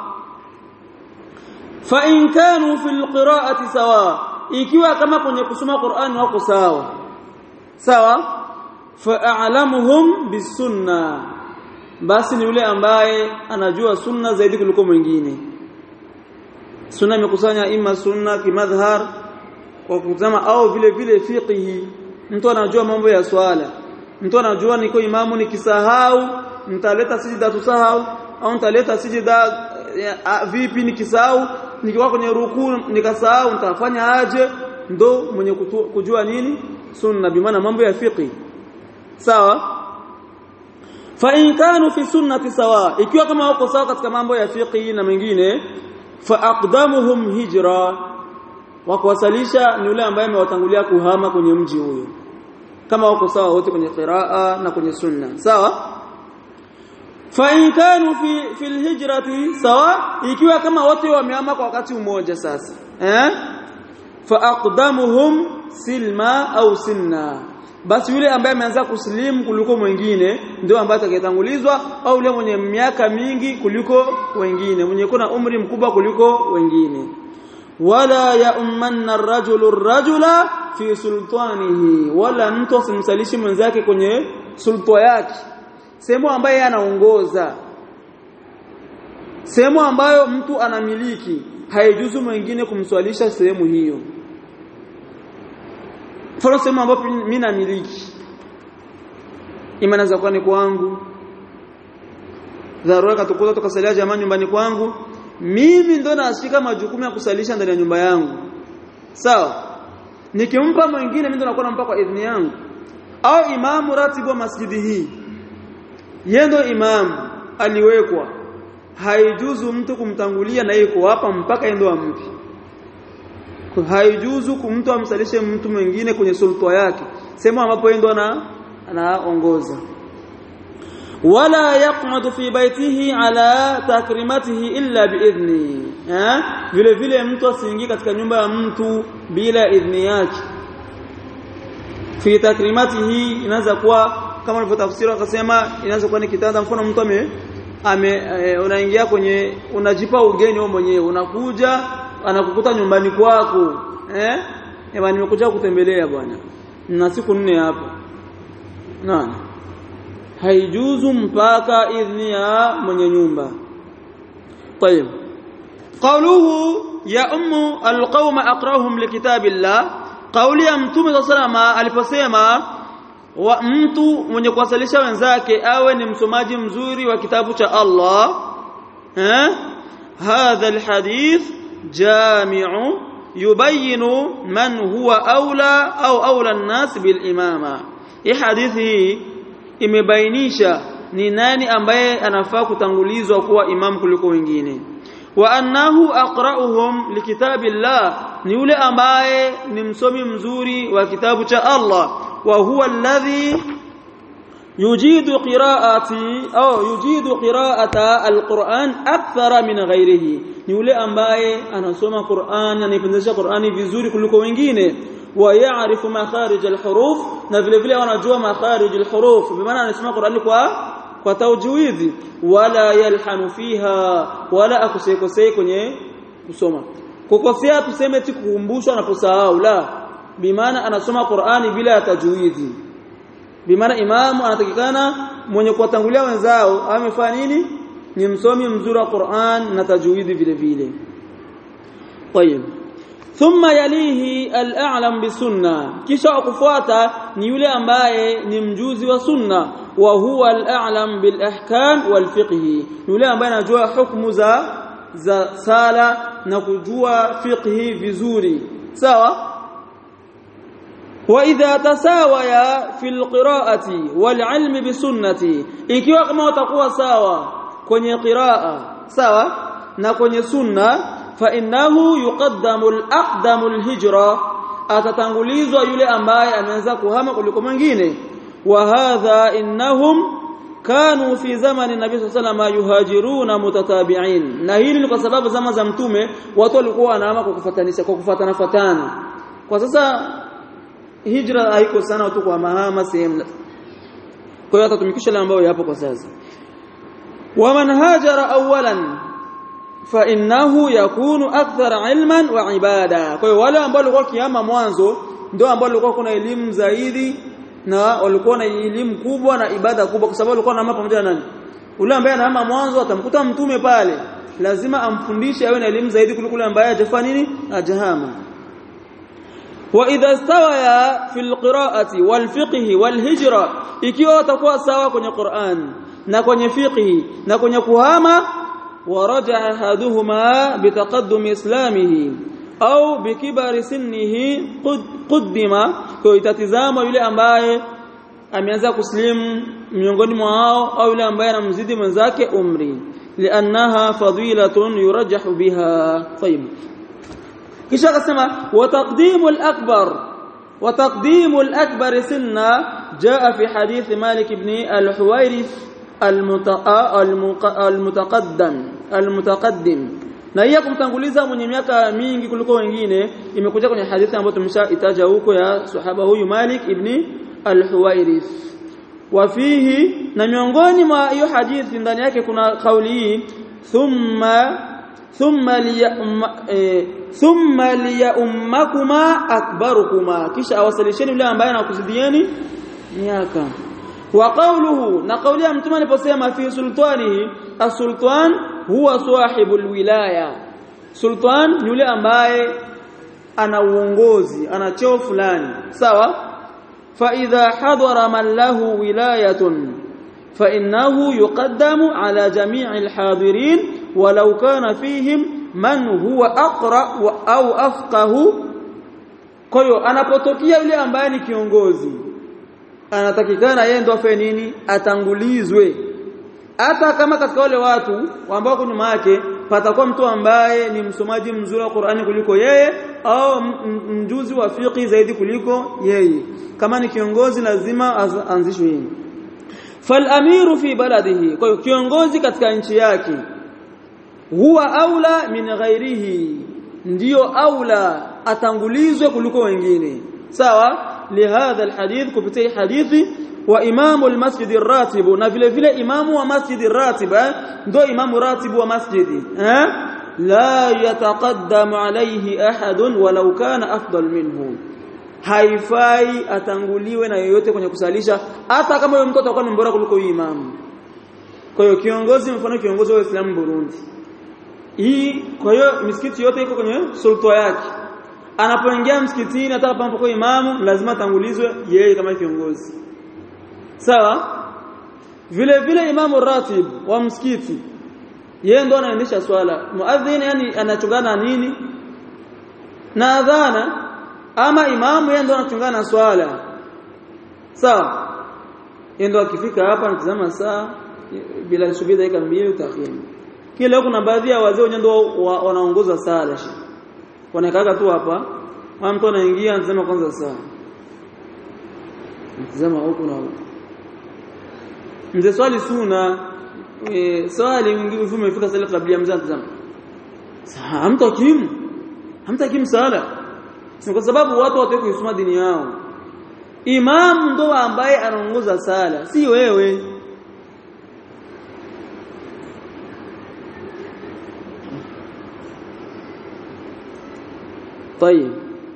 Fa in kanu fil qira'ati sawa, ikiwa kama kwenye kusoma Qur'an wako sawa sawa, fa a'lamuhum bisunna, basi ni yule ambaye anajua sunna zaidi kuliko mwingine. Sunna imekusanya ima sunna kimadhhar kwa kutazama, au vile vile fiqhi, mtu anajua mambo ya swala, mtu anajua niko imamu nikisahau nitaleta sijida tusahau, au nitaleta sijida vipi nikisahau, nikiwa kwenye rukuu nikasahau nitafanya aje, ndo mwenye kujua nini sunna, bi maana mambo ya fiqhi, sawa. Fa in kanu fi sunnati sawa, ikiwa kama wako sawa katika mambo ya fiqhi na mengine, fa aqdamuhum hijra, wa kuwasalisha ni yule ambaye amewatangulia kuhama kwenye mji huyo, kama wako sawa wote kwenye qiraa na kwenye sunna, sawa. Fa in kanu fi fil hijrati sawa, ikiwa kama wote wamehama kwa wakati mmoja sasa, eh fa aqdamuhum silma au sinna, basi yule ambaye ameanza kuslimu kuliko mwingine ndio ambaye atakayetangulizwa, au yule mwenye miaka mingi kuliko wengine, mwenye kuna umri mkubwa kuliko wengine. Wala ya'ummanna ar-rajulu ar-rajula fi sultanihi, wala mtu asimsalishi mwenzake kwenye sulta yake, sehemu ambayo anaongoza, sehemu ambayo mtu anamiliki, haijuzu mwingine kumswalisha sehemu hiyo. Kwa sehemu ambayo mimi namiliki, imani za kwani kwangu, dharura katukuta tukasalia jamaa nyumbani kwangu, mimi ndo nashika majukumu ya kusalisha ndani ya nyumba yangu, sawa. Nikimpa mwingine mimi ndo nakuwa nampa kwa idhini yangu, au imamu ratibu wa masjidi hii, yeye ndo imamu aliwekwa, haijuzu mtu kumtangulia na yuko hapa mpaka endo ampi. haijuzu kumtu amsalishe mtu mwingine kwenye sulta yake sema ambapo yeye ndo ana anaongoza wala yaq'ud fi baytihi ala takrimatihi illa biidhni eh vile vile mtu asiingie katika nyumba ya mtu bila idhni yake fi takrimatihi inaweza kuwa kama alivyotafsiri akasema inaweza kuwa ni kitanda mfano mtu ame ame e, unaingia kwenye unajipa ugeni wewe mwenyewe unakuja anakukuta nyumbani kwako eh ema nimekuja kutembelea bwana na siku nne hapa nani haijuzu mpaka idhni ya mwenye nyumba طيب قوله يا ام القوم اقراهم لكتاب الله قولي ya mtume sallallahu aliposema wa mtu mwenye kuwasalisha wenzake awe ni msomaji mzuri wa kitabu cha Allah eh hadha alhadith jami'u yubayinu man huwa aula au aula an-nas bil imama hii hadithi imebainisha ni nani ambaye anafaa kutangulizwa kuwa imam kuliko wengine wa annahu aqra'uhum likitabillah ni yule ambaye ni msomi mzuri wa kitabu cha Allah wa huwa alladhi yujidu qira'ati au yujidu qira'ata alquran akthara min ghayrihi ni yule ambaye anasoma Qur'an anapendesha Qur'ani vizuri kuliko wengine wa ya'rifu makharij alhuruf na vile vile anajua makharij alhuruf bimaana anasoma Qur'ani kwa kwa tawjidi wala yalhanu fiha wala akusekosei kwenye kusoma kukosea tuseme tu kukumbushwa anaposahau la bimaana anasoma Qur'ani bila tajwidi bimaana imamu anatakikana mwenye kuwatangulia wenzao amefanya nini ni msomi mzuri wa Qur'an na tajwidi vile vile طيب ثم يليه الاعلم بالسنه kisha kufuata ni yule ambaye ni mjuzi wa sunna wa huwa al-a'lam bil ahkam wal fiqh yule ambaye anajua hukumu za za sala na kujua fiqh vizuri sawa wa idha tasawaya fil qira'ati wal 'ilm bi sunnati ikiwa kama watakuwa sawa kwenye qiraa sawa na kwenye sunna fa innahu yuqaddamu al-aqdamu al-hijra atatangulizwa yule ambaye ameanza kuhama kuliko mwingine wa hadha innahum kanu fi zamani nabii sallallahu alayhi wasallam yuhajiruna mutatabi'in na hili ni kwa sababu zama za mtume watu walikuwa wanahama kwa kufatanisha kwa kufuatana fatana kwa sasa hijra haiko sana watu kwa mahama sehemu kwa hiyo atatumikisha ile ambayo yapo kwa sasa wa man hajara awwalan fa innahu yakunu akthar ilman wa ibada kwa hiyo wale ambao walikuwa kiama mwanzo ndio ambao walikuwa kuna elimu zaidi na walikuwa na elimu kubwa na ibada kubwa kwa sababu walikuwa na pamoja na nani ule ambaye anahama mwanzo atamkuta mtume pale lazima amfundishe awe na elimu zaidi kuliko ule ambaye hajafanya nini ajahama wa idha stawaya fil qira'ati wal fiqh wal hijra ikiwa watakuwa sawa kwenye Qur'an na kwenye fiqh na kwenye kuhama ورجع احدهما بتقدم اسلامه au bikibari sinnihi quddima kwa itatizama yule ambaye ameanza kuslimu miongoni mwao au yule ambaye anamzidi mwenzake umri liannaha fadilatun yurajjahu biha tayyib kisha akasema wa taqdimul akbar wa taqdimul akbar sinna jaa fi hadith Malik ibn al-Huwairith al-mutaqaddam al-mutaqaddim na hiya kumtanguliza mwenye miaka mingi kuliko wengine imekuja kwenye hadithi ambayo tumeshaitaja huko ya sahaba huyu Malik ibn al-Huwairith wa fihi na miongoni mwa hiyo hadithi ndani yake kuna kauli hii thumma thumma liya eh, thumma liya ummakuma akbarukuma kisha awasalisheni yule ambaye anakuzidieni miaka wa qawluhu na kauli ya mtume aliposema fi sultanihi as-sultan huwa sahibul wilaya sultan yule ambaye ana uongozi ana cheo fulani sawa fa idha hadara man lahu wilayatun fa innahu yuqaddamu ala jami'il hadirin walau kana fihim man huwa aqra au afqahu kwa hiyo anapotokea yule ambaye ni kiongozi anatakikana yeye ndo afanye nini atangulizwe hata kama katika wale watu ambao kwa nyuma yake patakuwa mtu ambaye ni msomaji mzuri wa Qur'ani kuliko yeye au mjuzi wa fiqh zaidi kuliko yeye. Kama ni kiongozi lazima anzishwe yeye. Fal amiru fi baladihi, kwa hiyo kiongozi katika nchi yake huwa aula min ghairihi, ndio aula atangulizwe kuliko wengine. Sawa? Lihadha alhadith, kupitia hadithi wa imamu almasjid arratib, na vile vile imamu wa masjid arratib ndio imamu ratibu wa masjidi eh la yataqaddamu alayhi ahadun walau kana afdal minhu, haifai atanguliwe na yoyote kwenye kusalisha hata kama yule mtu atakuwa ni bora kuliko yule imamu. Kwa hiyo kiongozi, mfano kiongozi wa Uislamu Burundi hii, kwa hiyo misikiti yote iko kwenye sulta yake. Anapoingia msikitini hata panapo kwa imamu lazima tangulizwe yeye kama kiongozi. Sawa? Vile vile imamu ratib wa msikiti yeye ndo anaendesha swala. Muadhin yani anachungana nini na adhana, ama imamu yeye ndo anachungana na swala. Sawa? Yeye ndo akifika hapa anatazama saa bila subira dakika mbili utakhim. Kile kuna baadhi ya wazee wenyewe ndo wanaongoza sala shi. Wanakaa tu hapa, mtu anaingia anasema kwanza saa. Mtazama huko na huko. Mzee swali suna e, swali mwingine umefika sala kabla ya mzee anatazama. Saa hamtakimu. Hamtakimu sala. Ni kwa sababu watu wataka kusoma dini yao. Imam ndo ambaye anaongoza sala, si wewe. طيب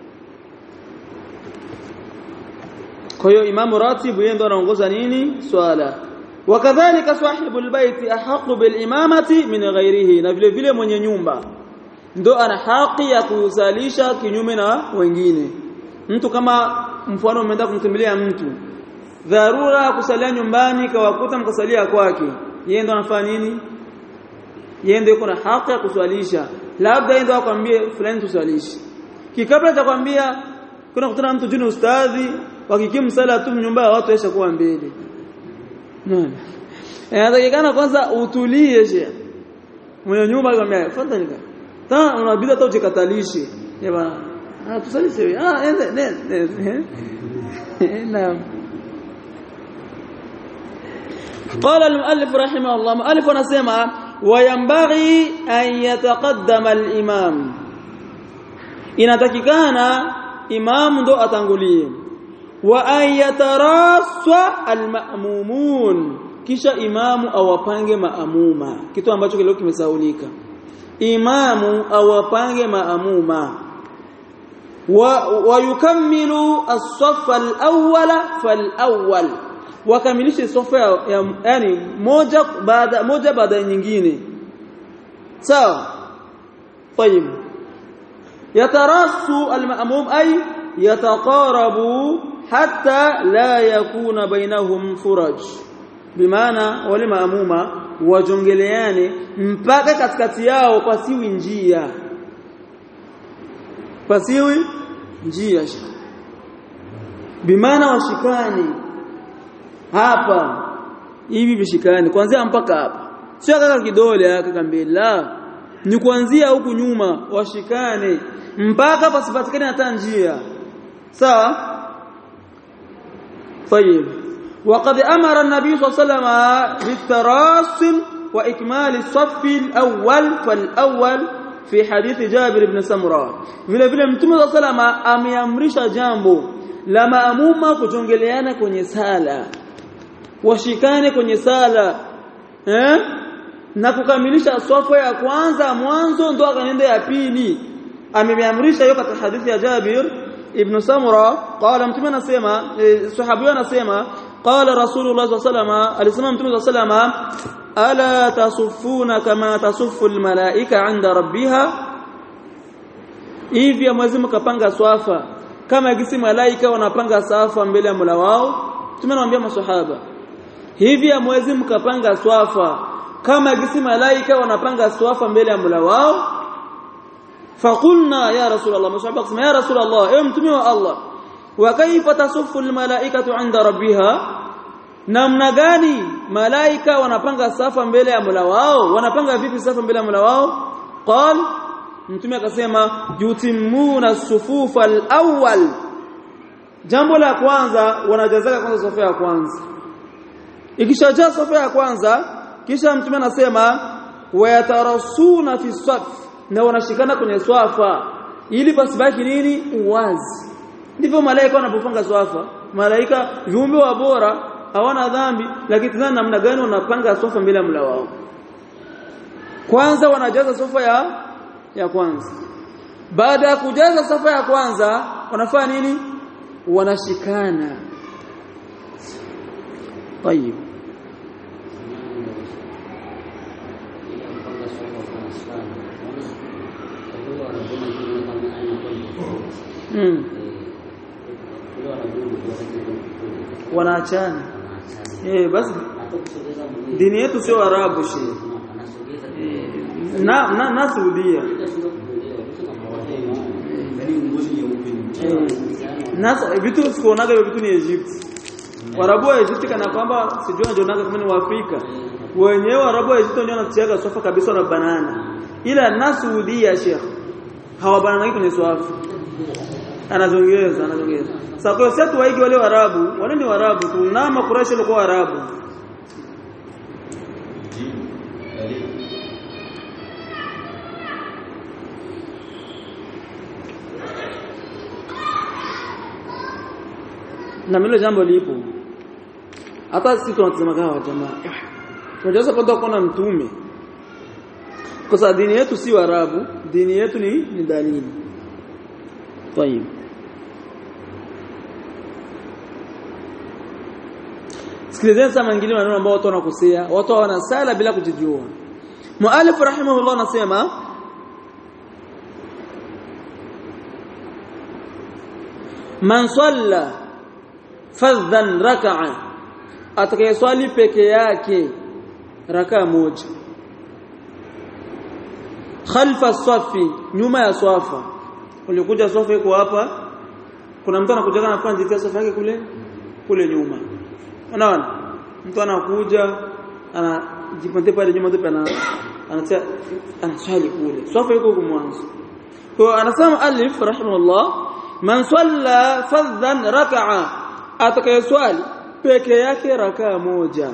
kwa hiyo imamu ratibu yeye ndo anaongoza nini swala. Wakadhalika sahibul baiti ahqqu bil imamati min ghairihi, na vile vile mwenye nyumba ndo ana haki ya kusalisha kinyume na wengine. Mtu kama mfano umeenda kumtembelea mtu dharura kusalia nyumbani kawakuta mkasalia kwake, yeye ndo anafanya nini? Yeye ndo yuko na haki ya kuswalisha. Labda yeye ndo akwambie fulani tusalishe, kikabla cha kwambia kuna kutana mtu jini ustadhi wakikimu sala tu nyumba watu waisha kuwa mbele. Naam. Inatakikana kwanza utulie shehe. Mwenye nyumba akamwambia fadhali ka. Ta unabidi hata ujikatalishe. Eh bana. Ah tusalishe wewe. Ah ende ende. Naam. قال المؤلف رحمه الله, مؤلف anasema وينبغي أن يتقدم الإمام, inatakikana imam ndo atangulie. Wa ayataraswa almaamumun, kisha imamu awapange maamuma, kitu ambacho kileo kimesaulika. Imamu awapange maamuma. Wa wayukammilu as-saff al-awwala fal-awwal, wakamilishe safu ya yani moja baada moja baada nyingine. Sawa? طيب yatarasu al-ma'mum ay yataqarabu hatta la yakuna bainahum furaj, bimaana wale maamuma wajongeleane mpaka katikati yao pasiwi njia, pasiwi njia, bimaana washikani hapa hivi vishikani kuanzia mpaka hapa, sio kaka kidole kaka mbele, la ni kuanzia huku nyuma washikane mpaka pasipatikane hata njia. Sawa? طيب وقد امر النبي صلى الله عليه وسلم بالتراص واكمال الصف الاول فالاول في حديث جابر بن سمرة. vile vile mtume صلى الله عليه وسلم ameamrisha jambo la maamuma kujongeleana kwenye sala, washikane kwenye sala eh na kukamilisha safu ya kwanza mwanzo ndo akaenda ya pili. Ameamrisha hiyo katika hadithi ya Jabir ibn Samura. Qala mtume anasema, sahabi anasema qala Rasulullah sallallahu alaihi wasallam, alisema mtume sallallahu alaihi wasallam, ala tasuffuna kama tasuffu almalaika 'inda rabbiha, hivi amwezi mkapanga swafa kama gisi malaika wanapanga safa mbele ya Mola wao. Mtume anawaambia maswahaba, hivi amwezi mkapanga swafa kama gisi malaika wanapanga swafa mbele ya Mola wao. فقلنا يا رسول الله, maswahaba akasema ya rasul Allah, ewe mtume wa Allah, wa kaifa tasuffu almalaikatu 'inda rabbiha, namna gani malaika wanapanga safa mbele ya Mola wao? Wanapanga vipi safa mbele ya Mola wao? Qal mtume akasema yutimuna sufufa al-awwal, jambo la kwanza wanajazaka kwanza safu ya kwanza. Ikishajaa safu ya kwanza kisha mtume anasema wayatarasuna fi saf, na wanashikana kwenye swafa ili pasibaki nini uwazi. Ndivyo malaika wanapofanga swafa. Malaika viumbe wa bora hawana dhambi, lakini tena namna gani wanapanga swafa mbele ya Mola wao? Kwanza wanajaza swafa ya ya kwanza. Baada ya kujaza swafa ya kwanza wanafanya nini? Wanashikana. Tayeb. Mm. Wanaachana. Eh, basi dini yetu sio Arabu shi. Na na na Saudia. Na vitu sikuonaga vitu ni Egypt. Warabu wa Egypt kana kwamba sijui najonaga kama ni wa Afrika. Wenyewe Warabu wa Egypt ndio wanatiaga swafa kabisa na banana. Ila na Saudia Sheikh hawabananagi kwenye swafa. Anazongeza anazongeza. Sasa kwa sasa waigi wale Waarabu, wale ni Waarabu, tuna makuraishi walikuwa Waarabu. Na milo jambo lipo. Hata sisi tunatazama kama jamaa. Tunajua kwamba kuna mtume. Kwa sababu dini yetu si Waarabu, dini yetu ni ni dalili. Tayeb. Sikilizeni sana mengine maneno ambao watu wanakosea, watu wanasala bila kujijua. Muallif rahimahullah anasema man salla fadhan rak'a, atakayeswali peke yake raka moja khalfa safi, nyuma ya swafa. Ulikuja swafa iko hapa, kuna mtu anakuja anafanya jitia swafa yake kule kule nyuma. Unaona? Mtu anakuja anajipande pale nyuma ndipo ana anatia anaswali kule. Swafa iko huko mwanzo. Kwa anasema alif rahimahullah, man salla fadhan rak'a, atakayeswali peke yake raka moja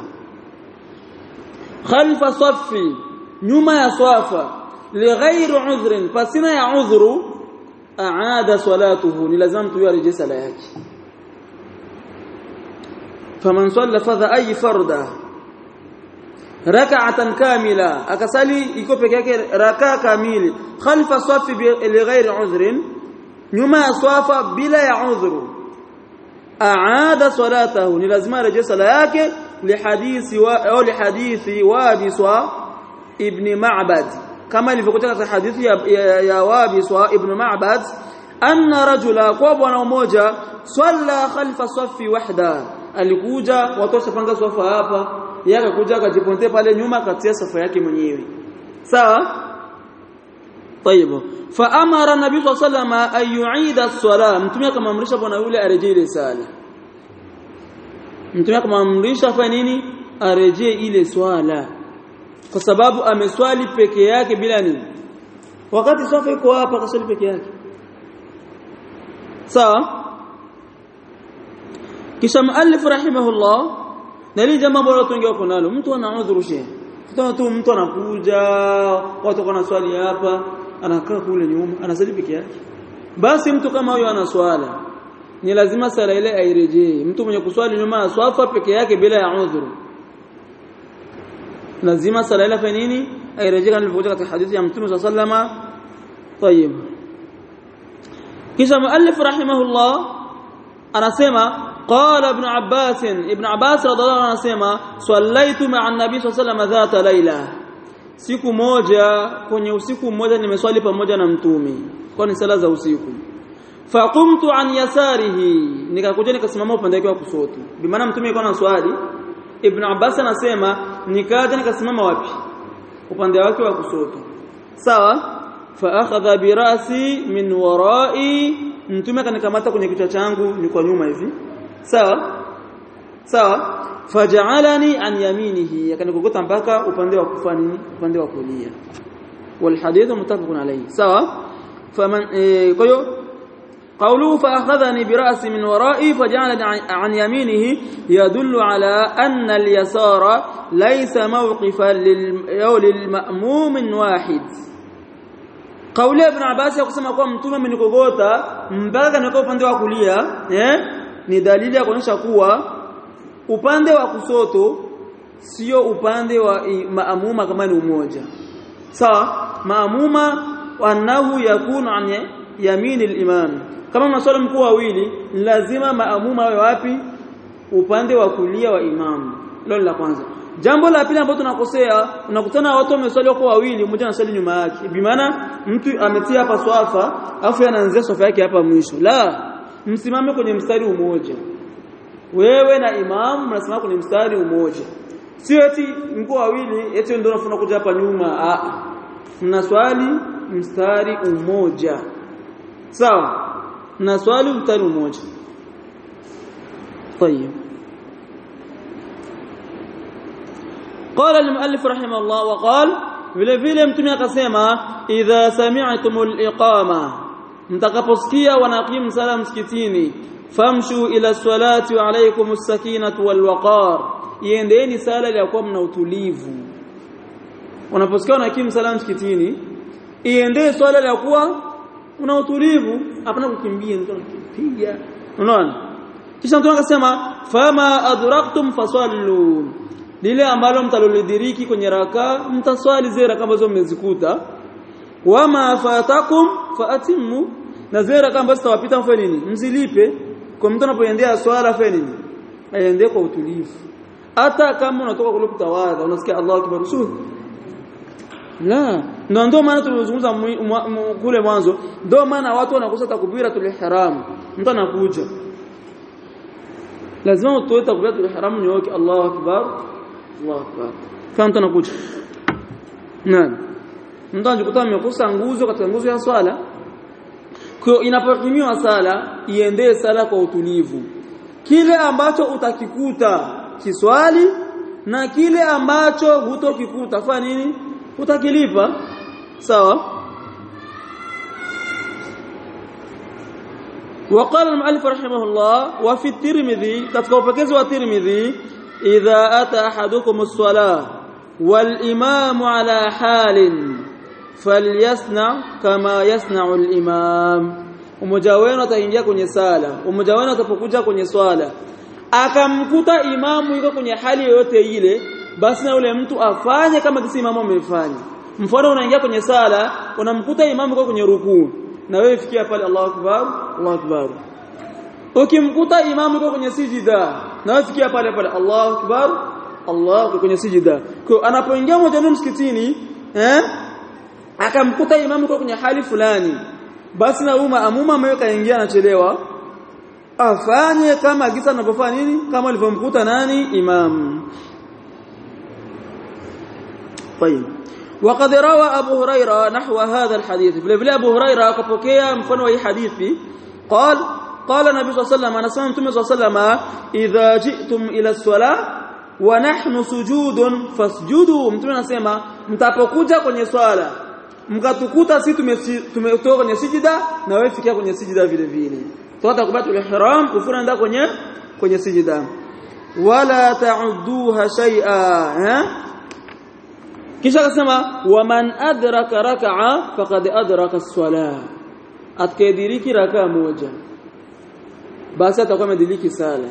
khalfa safi, nyuma ya swafa, lighairi udhrin, pasina ya udhuru, aada salatuhu, ni lazima tu yarejee sala yake. Faman salla fadha ay farda rak'atan kamila, akasali iko peke yake raka kamili khalfa safi lighairi udhrin, nyuma ya swafa bila ya udhuru, aada salatahu, ni lazima arejee sala yake, lihadithi wa au lihadithi Wabiswa ibn Ma'bad, kama ilivyokuja katika hadithi ya, ya, ya Wabiswa ibn Ma'bad, anna rajula, kwa bwana mmoja, salla khalfa safi wahda, alikuja watu washapanga swafa hapa, yeye akakuja akajipontea pale nyuma akatia safa yake mwenyewe. Sawa? Tayeb. Fa amara nabii sallallahu alayhi wasallam an yu'ida as-salah, mtume akamamrisha bwana yule arejee ile sala. Mtume akamamrisha afanye nini? Arejee ile swala, kwa sababu ameswali peke yake bila nini, wakati swafa iko hapa akaswali peke yake. Sawa? Kisha muallif rahimahullah, na ile jamaa bora tuongea kwa nalo, mtu ana udhuru shehe, kama tu mtu anakuja watu kuna swali hapa, anakaa kule nyuma anasali peke yake, basi mtu kama huyo ana swala, ni lazima sala ile airejee. Mtu mwenye kuswali nyuma ya swafa peke yake bila ya udhuru, lazima sala ile afanye nini? Airejee, kama ilivyokuja katika hadithi ya Mtume sallallahu alayhi wasallam. Tayeb. Kisha muallif rahimahullah anasema qala ibn Abbas, ibn Abbas radhiallahu anhu anasema sallaitu ma'a an-nabi sallallahu alayhi wasallam dhata laila, siku moja kwenye usiku mmoja nimeswali pamoja na mtume, kwa ni sala za usiku. Faqumtu an yasarihi, nikakuja nikasimama upande wake wa kushoto, bi maana mtume alikuwa anaswali. Ibn Abbas anasema nikaja nikasimama wapi? Upande wake wa kushoto. Sawa? Fa akhadha bi rasi min wara'i, mtume akanikamata kwenye kichwa changu, ni kwa nyuma hivi. Sawa? Sawa? Faj'alani an yaminihi, akanikokota mpaka upande wa kufani, upande wa kulia. والحديث متفق عليه سواء فمن قالوا قوله فأخذني برأسي من ورائي فجعلني عن يمينه يدل على أن اليسار ليس موقفا للمأموم واحد. قول ابن عباس يقسم kuwa mtume amenikogota mpaka niko upande wa kulia eh ni dalili ya kuonyesha kuwa upande wa kusoto sio upande wa maamuma kama ni umoja. Sawa, maamuma wanahu yakunu an yamini al-imam. Kama maswali mkuu wawili lazima maamuma wawe wapi? Upande wa kulia wa imam. Hilo la kwanza. Jambo la pili ambalo tunakosea, unakutana watu wameswali kwa wawili, mmoja anaswali nyuma yake. Bi maana mtu ametia hapa swafa, afu anaanzia swafa yake hapa mwisho. La, msimame kwenye mstari mmoja. Wewe na imam mnasimama kwenye mstari mmoja. Sio eti mko wawili eti ndio unafuna kuja hapa nyuma. Ah. Mnaswali mstari mmoja. Sawa? Mnaswali mstari mmoja. طيب. قال المؤلف رحمه الله وقال vile vile mtume akasema idha sami'tumul iqama, mtakaposikia wanaqimu sala msikitini, famshu ila salati wa alaykumus sakinatu wal waqar, iendeni sala ile kwa mna utulivu. Unaposikia wanaqimu sala msikitini, iendee swala ile kwa una utulivu, hapana kukimbia mtu anakimbia. Unaona? Kisha mtume akasema fama adraktum fasallu, lile ambalo mtalolidiriki kwenye raka mtaswali zile raka ambazo mmezikuta. Wama fatakum faatimu, na zile raka ambazo zitawapita mfanye nini? Mzilipe. Kwa mtu anapoendea swala fanye nini? Aende kwa utulivu. Hata kama unatoka kule kutawadha unasikia Allahu Akbar rasul. La, ndio ndio maana tulizungumza kule mwanzo, ndio maana watu wanakosa takbiratul ihram. Mtu anakuja lazima utoe takbiratul ihram nyoke Allahu Akbar Allahu Akbar. Kama mtu anakuja nani mtu anajikuta amekosa nguzo katika nguzo ya swala. Kwa inapokimiwa sala iendee sala kwa utulivu. Kile ambacho utakikuta kiswali na kile ambacho hutokikuta fanya nini? Utakilipa. Sawa? وقال المؤلف رحمه الله وفي الترمذي كتابه بكز والترمذي إذا أتى أحدكم الصلاة والإمام على حال فليصنع كما يصنع الإمام. Umojaweno ataingia kwenye sala, umojaweno atapokuja kwenye swala akamkuta imamu yuko kwenye hali yoyote ile, basi na yule mtu afanye kama kisi imamu amefanya. Mfano unaingia kwenye sala unamkuta imamu yuko kwenye rukuu, na wewe fikia pale Allahu Akbar Allahu Akbar. Ukimkuta imamu yuko kwenye sijida, na wewe fikia pale pale Allahu Akbar Allah kwenye sijida. Kwa anapoingia mmoja msikitini eh akamkuta imamu yuko kwenye hali fulani, basi na umma amuma ameweka ingia anachelewa, afanye kama gisa anapofanya nini, kama alivyomkuta nani imam. طيب وقد روى ابو هريره نحو هذا الحديث. بلا ابو هريره كبوكيا mfano wa hii hadithi قال قال النبي صلى الله عليه وسلم anasema mtume صلى الله عليه وسلم idha ji'tum ila as-salah wa nahnu sujudun fasjudu. Mtume anasema mtapokuja kwenye swala mkatukuta sisi tumetoka kwenye sijida, na wewe fikia kwenye sijida vile vile. Toka kubatu ihram kufura nda kwenye kwenye sijida. Wala ta'udduha shay'a, ha? Kisha akasema waman adraka rak'a faqad adraka as-salah. Atakayediriki raka moja basi atakuwa amediriki sala.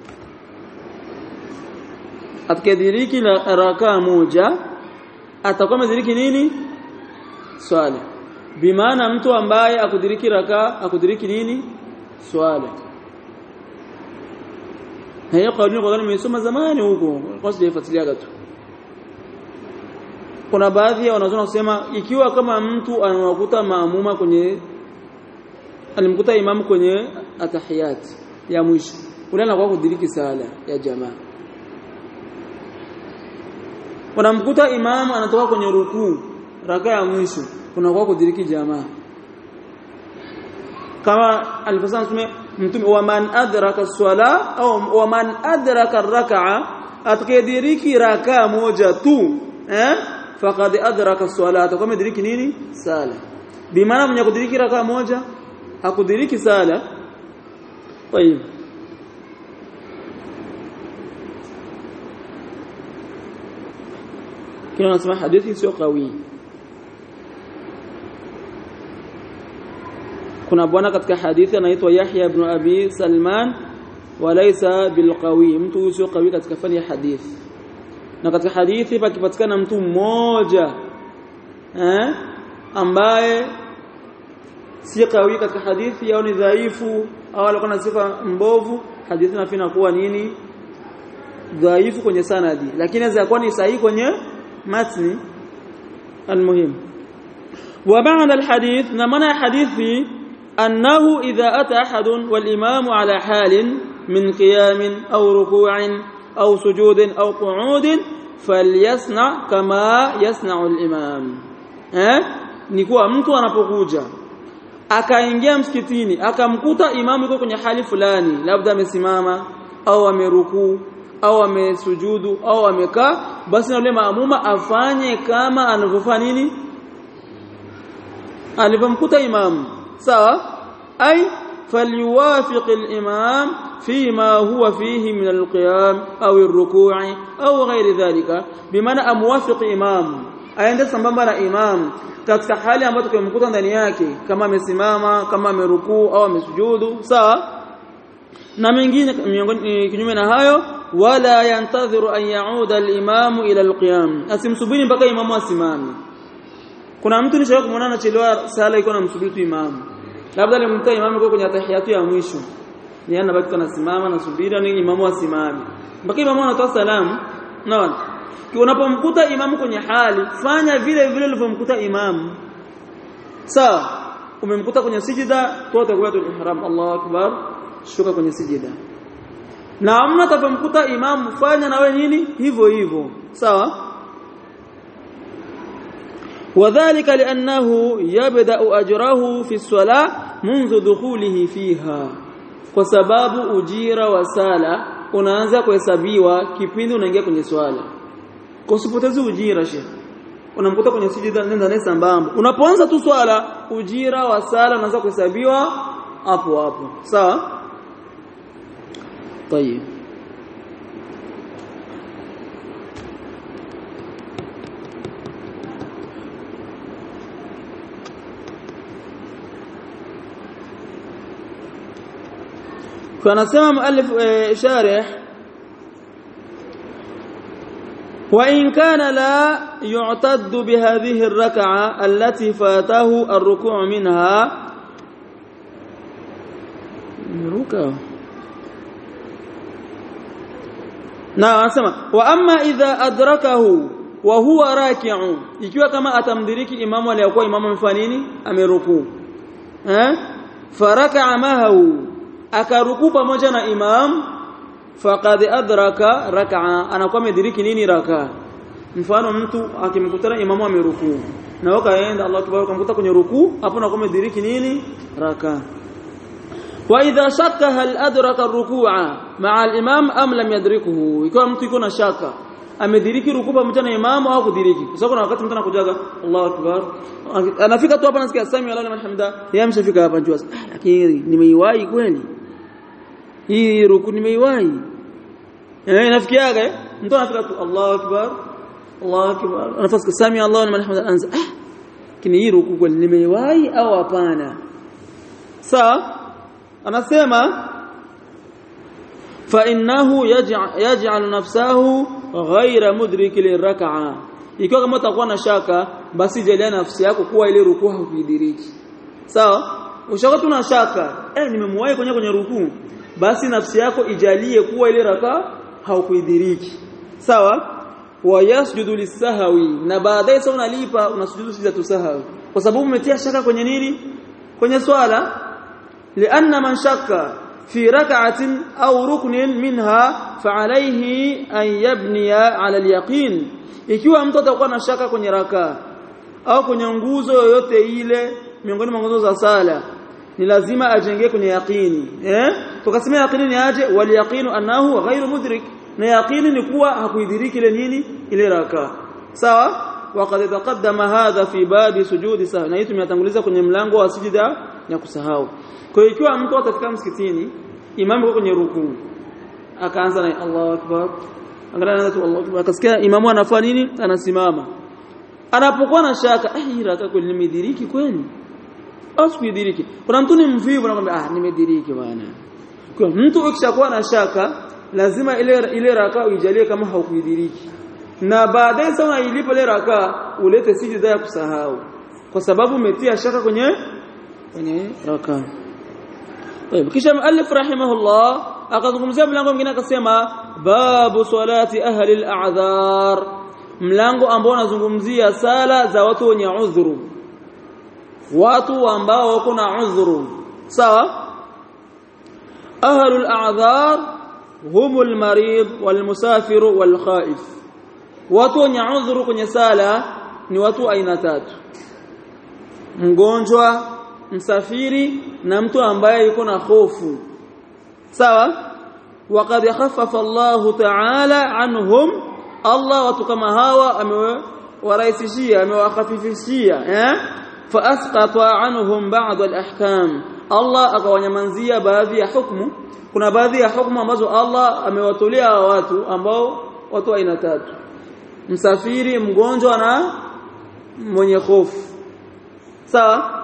Atakayediriki raka moja atakuwa amediriki nini? Swala. Bimaana mtu ambaye akudiriki raka akudiriki nini? Swala. Haya kauli kwa nimesoma zamani huko, kwa sijafuatilia tu. Kuna baadhi ya wanazuoni kusema ikiwa kama mtu anawakuta maamuma kwenye alimkuta imamu kwenye atahiyat ya mwisho, ule anakuwa kudiriki sala ya jamaa. Unamkuta imamu anatoka kwenye rukuu raka ya mwisho, unakuwa kudiriki jamaa. Kama alivyosema mtume wa man adraka as-sala au wa man adraka ar-rak'a, atakayediriki raka moja tu eh faqad adraka as-salata kama diriki nini sala bimaana mwenye kudiriki raka moja hakudiriki sala طيب kile nasema hadithi sio qawi kuna bwana katika hadithi anaitwa Yahya ibn Abi Salman walaysa bilqawi mtu sio qawi katika fani ya hadithi na katika hadithi pakipatikana mtu mmoja eh ambaye si qawi katika hadithi au ni dhaifu au alikuwa na sifa mbovu hadithi nafina kuwa nini dhaifu kwenye sanadi lakini inaweza kuwa ni sahihi kwenye matni almuhim wa ba'da alhadith na maana hadithi annahu idha ata ahadun wal imamu ala halin min qiyamin aw ruku'in aw sujudin aw qu'udin falyasna kama yasna'u al-imam eh ni kuwa mtu anapokuja akaingia msikitini akamkuta imamu yuko kwenye hali fulani labda amesimama au amerukuu au amesujudu au amekaa basi na yule maamuma afanye kama anavyofanya nini alipomkuta imamu sawa ay falyuwafiq al-imam فيما هو فيه من القيام أو الركوع أو غير ذلك بمعنى أموافق إمام aende sambamba na imam katika hali ambayo tukimkuta ndani yake kama amesimama kama amerukuu au amesujudu sawa na mengine kinyume na hayo wala yantadhiru an yauda al-imam ila al-qiyam asimsubiri mpaka imamu asimame kuna mtu nishawahi kumuona anachelewa sala iko na msubiri imamu labda alimkuta imamu yuko kwenye tahiyatu ya mwisho ni anabaki anasimama na subira ni imamu asimame mpaka imamu anatoa salamu naona unapomkuta imamu kwenye hali fanya vile vile ulivyomkuta imamu sawa umemkuta kwenye sijida toa takbiratul ihram Allahu akbar shuka kwenye sijida na amna utapomkuta imamu fanya nawe nini hivyo hivyo sawa wadhālika li'annahu yabda'u ajrahu fi as-salah منذ دخوله fiha kwa sababu ujira wa sala unaanza kuhesabiwa kipindi unaingia kwenye swala kwa usipoteze ujira shehe unamkuta kwenye sijida nenda naye sambamba unapoanza tu swala ujira wa sala unaanza kuhesabiwa hapo hapo sawa طيب فنسمع مؤلف شارح وإن كان لا يعتد بهذه الركعة التي فاته الركوع منها ركع نعم سمع وأما إذا أدركه وهو راكع ikiwa kama atamdiriki imamu aliyokuwa imamu mfanini amerukuu eh faraka mahu akaruku pamoja na imam faqad adraka rak'a anakuwa amediriki nini raka mfano mtu akimkutana imamu ameruku na wakaenda Allah akbar kumkuta kwenye ruku hapo anakuwa amediriki nini raka wa idha shakka hal adraka ar-ruku'a ma'a al-imam am lam yadrikuhu ikiwa mtu yuko na shaka amediriki ruku pamoja na imamu au kudiriki kwa sababu kuna wakati mtu anakujaga Allahu akbar anafika tu hapa nasikia sami Allahu liman hamda yeye ameshafika hapa njua lakini nimeiwahi kweli hii ruku nimeiwahi eh nafikiaga mtu anafika tu Allahu akbar Allahu akbar anafika sami Allahu liman hamda anza ah kini hii ruku kweli nimeiwahi au hapana sawa anasema fa innahu yaj'al nafsahu ghayra mudrik lirak'a ikiwa kama utakuwa na shaka basi jalia nafsi yako kuwa ile ruku haukidiriki sawa ushaka tuna shaka eh nimemwahi kwenye kwenye ruku basi nafsi yako ijalie kuwa ile raka haukuidiriki sawa wa yasjudu lisahwi na baadaye sasa unalipa unasujudu sijatu sahwi kwa sababu umetia shaka kwenye nini kwenye swala lianna man shakka fi rak'atin aw ruknin minha fa'alayhi an yabniya 'ala al-yaqin ikiwa mtu atakuwa na shaka kwenye raka au kwenye nguzo yoyote ile miongoni mwa nguzo za sala ni lazima ajenge kwenye yaqini eh tukasema yaqini ni aje wal yaqinu annahu ghayru mudrik na yaqini ni kuwa hakuidiriki ile nini ile raka sawa waqad taqaddama hadha fi babi sujudi sahwi na hii tumetanguliza kwenye mlango wa sijida ya kusahau. Kwa hiyo ikiwa mtu atafika msikitini imamu yuko kwenye rukuu akaanza na Allahu akbar angalia anaanza tu Allahu akbar akasikia imamu anafanya nini anasimama anapokuwa na shaka eh raka kweli nimediriki kweli au sikudiriki kuna mtu ni mvivu anakuambia ah nimediriki bwana. Kwa mtu ukishakuwa na shaka lazima ile ile raka uijalie kama haukudiriki na baadaye sana ilipo ile raka ulete sijida ya kusahau kwa sababu umetia shaka kwenye kwenye raka. طيب kisha muallif rahimahullah akazungumzia mlango mwingine akasema babu salati ahli al-a'dhar mlango ambao unazungumzia sala za watu wenye udhuru watu ambao wako na udhuru sawa. ahli al-a'dhar humul marid wal musafir wal khaif watu wenye udhuru kwenye sala ni watu aina tatu mgonjwa msafiri na mtu ambaye yuko na hofu sawa. waqad khaffafa Allahu ta'ala anhum Allah watu kama hawa amewarahisishia amewakhafifishia eh fa asqata anhum ba'd al-ahkam Allah akawanyamanzia baadhi ya hukumu. Kuna baadhi ya hukumu ambazo Allah amewatolea watu ambao watu aina tatu msafiri mgonjwa na mwenye hofu sawa.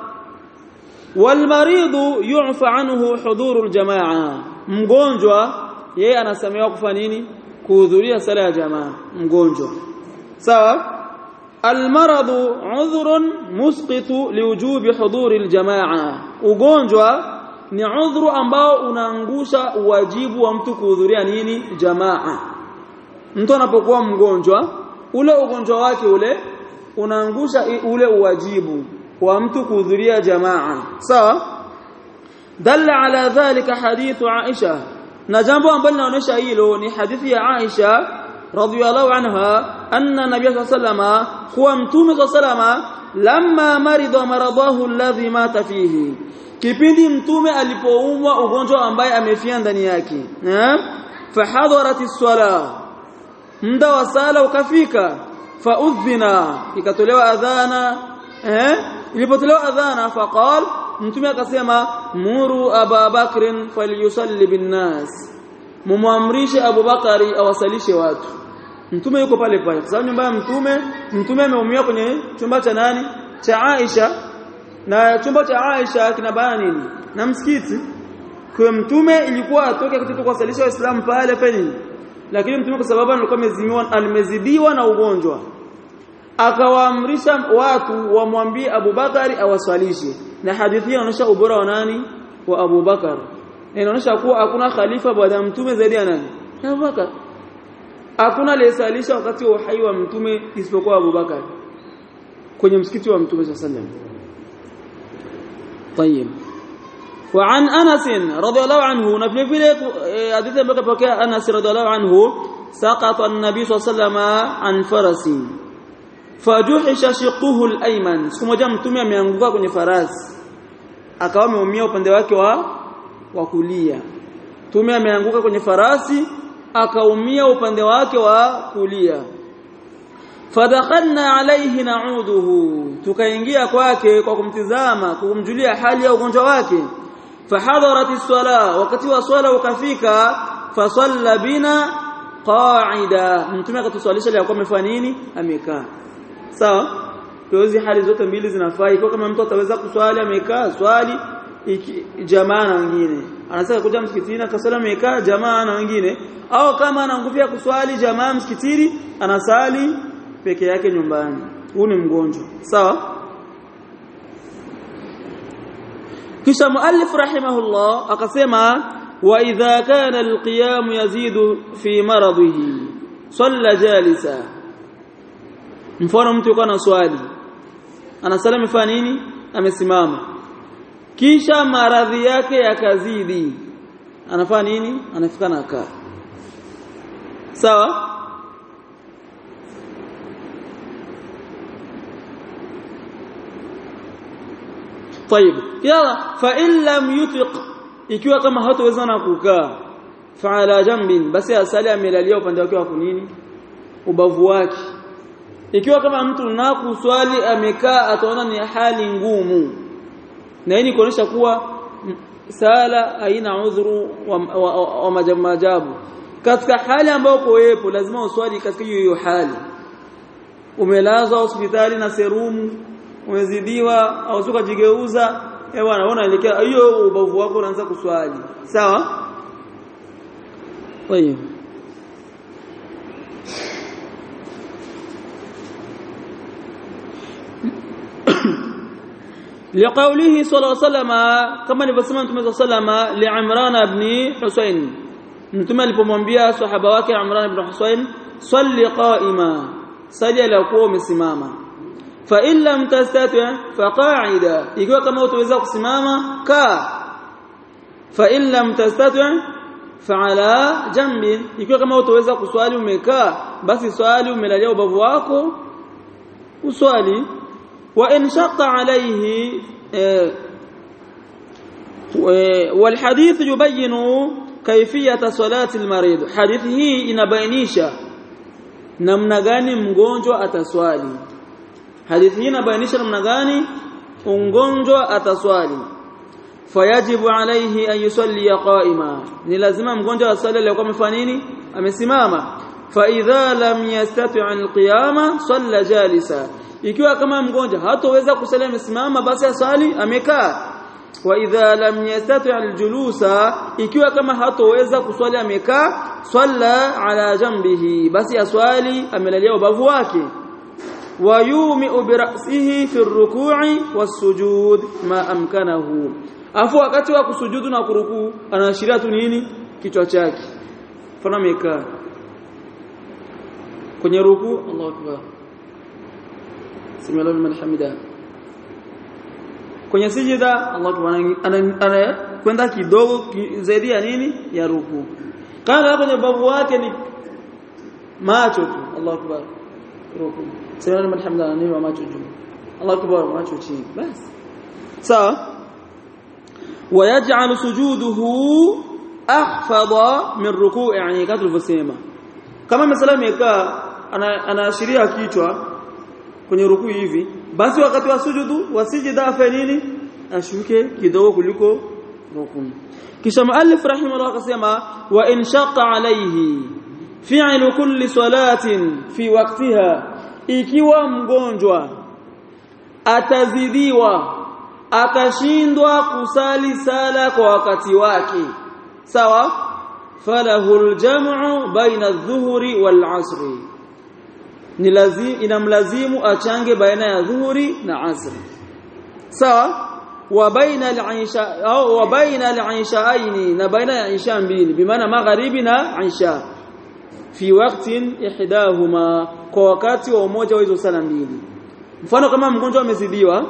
والمريض يعفى عنه حضور الجماعه mgonjwa yeye anasamehewa kufanya nini kuhudhuria sala ya jamaa mgonjwa sawa. almaradu udhrun musqitu liwujubi huduri aljamaa ugonjwa ni udhuru ambao unaangusha wajibu wa mtu kuhudhuria nini jamaa. Mtu anapokuwa mgonjwa ule ugonjwa wake ule unaangusha ule uwajibu wa mtu kuhudhuria jamaa sawa. dalla ala dhalika hadithu Aisha na jambo ambalo linaonyesha hilo ni hadithi ya Aisha radhiyallahu anha anna nabiy sallama kuwa mtume sallama lamma marida maradahu alladhi mata fihi kipindi mtume alipoumwa ugonjwa ambaye amefia ndani yake eh fahadarat as-salah muda wa sala ukafika faudhina ikatolewa adhana eh ilipotolewa adhana faqal mtume akasema muru Abu Bakr falyusalli binnas mumamrishe Abu Bakari awasalishe watu. Mtume yuko pale pale kwa sababu nyumba ya mtume mtume ameumia kwenye chumba cha nani cha Aisha na chumba cha Aisha kina bana nini na msikiti. Kwa mtume ilikuwa atoke katika kuwasalisha waislamu pale pale lakini mtume kwa sababu alikuwa amezidiwa alimezidiwa na ugonjwa akawaamrisha watu wamwambie Abu Bakari awaswalishe. Na hadithi inaonyesha ubora wa nani wa Abu Bakar. Inaonyesha kuwa hakuna khalifa baada ya mtume zaidi ya nani Abu Bakar. Hakuna aliyesalisha wakati wa uhai wa mtume isipokuwa Abu Bakar kwenye msikiti wa mtume sallallahu alayhi wasallam. طيب وعن انس رضي الله عنه نفي vile hadithi ambayo kapokea Anas radhiallahu anhu saqata an-nabi sallallahu alayhi wasallam an farasi fajuhisha shiquhu al-ayman siku moja mtume ameanguka kwenye farasi akawa ameumia upande wake wa wa kulia. Mtume ameanguka kwenye farasi akaumia upande wake wa kulia. Fadakhalna alayhi na'uduhu tukaingia kwake kwa kumtizama kumjulia hali ya ugonjwa wake. Fahadarat as-salah wakati wa swala ukafika fasalla bina qa'ida mtume akatuswalisha alikuwa amefanya nini amekaa sawa. Kwa hizo hali zote mbili zinafaa. Iko kama mtu ataweza kuswali amekaa swali jamaa na wengine anataka kuja msikitini akasali amekaa jamaa na wengine au kama ana nguvu ya kuswali jamaa msikitini anasali peke yake nyumbani. Huu ni mgonjwa sawa. kisha muallif rahimahullah akasema wa idha kana alqiyam yazidu fi maradihi salla jalisa. Mfano mtu yuko na swali anasali amefanya nini amesimama kisha maradhi yake yakazidi anafanya nini anafika na kaa sawa. طيب yala fa in lam yutiq ikiwa kama hataweza na kukaa fa ala jambin basi asali amelalia upande wake wa kunini ubavu wake ikiwa kama mtu na kuswali amekaa ataona ni hali ngumu na hii ni kuonesha kuwa sala haina udhuru wa, wa, wa, wa majabu katika hali ambayo uko lazima uswali katika hiyo hali umelazwa hospitali na serumu umezidiwa au suka jigeuza eh bwana unaona elekea hiyo ubavu wako unaanza kuswali sawa طيب لقوله صلى الله عليه وسلم كما نبسم متى صلى الله عليه وسلم لعمران بن حسين mtume alipomwambia sahaba wake Imran ibn Husayn salli qa'ima sali alakuwa umesimama fa in lam tastati' fa qa'ida ikiwa kama utaweza kusimama ka fa in lam tastati' fa ala jambi ikiwa kama utaweza kuswali umekaa basi swali umelalia ubavu wako uswali wa in shaqqa alayhi والحديث يبين كيفيه صلاه المريض حديث hii inabainisha namna gani mgonjwa ataswali hadithi hii inabainisha namna gani mgonjwa ataswali fayajibu alayhi an yusalli qa'ima ni lazima mgonjwa asali leo kama fanya nini amesimama fa idha lam yastati' alqiyama salla jalisa ikiwa kama mgonjwa hataweza kusali amesimama basi asali amekaa wa idha lam yastati' aljulusa ikiwa kama hataweza kuswali amekaa salla ala jambihi basi aswali amelalia ubavu wake wa yumi'u bi ra'sihi fi ar-ruku'i was-sujud ma amkanahu afu wakati wa kusujudu na kurukuu anaashiria tu nini kichwa chake mfano amekaa kwenye rukuu Allahu akbar sami Allahu liman hamida kwenye sijida Allah ana kwenda kidogo zaidi ya nini ya ruku kana kwenye babu wake ni macho tu Allah akbar ruku sema alhamdulillah ni macho juu Allah akbar macho chini basi sawa ويجعل سجوده اخفض من ركوع يعني kama tulivyosema kama mesela amekaa anaashiria kichwa kwenye rukuu hivi basi wakati wa sujudu wasijida afanye nini ashuke kidogo kuliko rukuu kisha muallif rahimahullah akasema wa in shaqqa alayhi fi'lu kulli salatin fi waqtiha ikiwa mgonjwa atazidiwa akashindwa kusali sala kwa wakati wake sawa falahul jam'u baina adh-dhuhri wal 'asri ni lazim inamlazimu achange baina ya dhuhuri na asri sawa wa baina al-isha au wa baina al-ishaaini na baina ya isha mbili bimaana magharibi na isha fi waqtin ihdahuma kwa wakati wa umoja wa hizo sala mbili mfano kama mgonjwa amezidiwa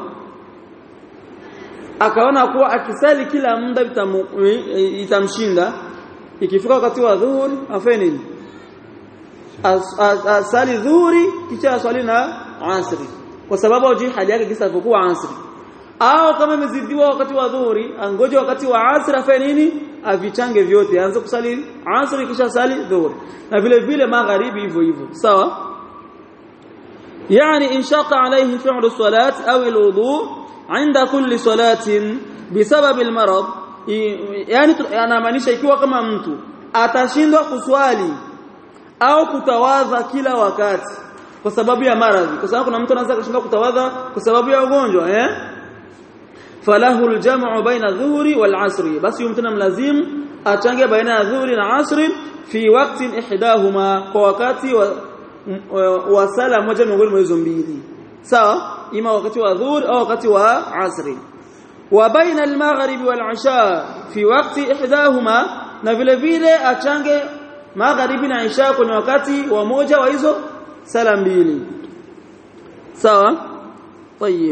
akaona kuwa akisali kila muda itamshinda ikifika wakati wa dhuhuri afanye nini asali dhuhuri kisha asali na asri kwa sababu uji hali yake kisa kuwa asri au kama imezidiwa wakati wa dhuhuri angoje wakati wa asri afanye nini avichange vyote aanze kusali asri kisha sali dhuhuri na vile vile magharibi hivyo hivyo sawa yani inshaqa alayhi fi'lu as-salat aw al-wudu' عند كل صلاه بسبب المرض yani anamaanisha ikiwa kama mtu atashindwa kuswali au kutawadha kila wakati kwa sababu ya maradhi kwa sababu kuna mtu anaweza kushindwa kutawadha kwa sababu ya ugonjwa eh falahu aljam'u baina dhuhri wal 'asri basi mtu namlazimu achange baina ya dhuhri na 'asri fi waqtin ihdahuma kwa wakati wa, wa, wa sala moja miongoni mwa hizo mbili sawa ima wakati wa dhuhur au wakati wa asri wa baina al-maghrib wal-isha fi waqti ihdahuma na vile vile achange magharibi na isha kwenye wakati wa moja wa hizo sala mbili sawa طيب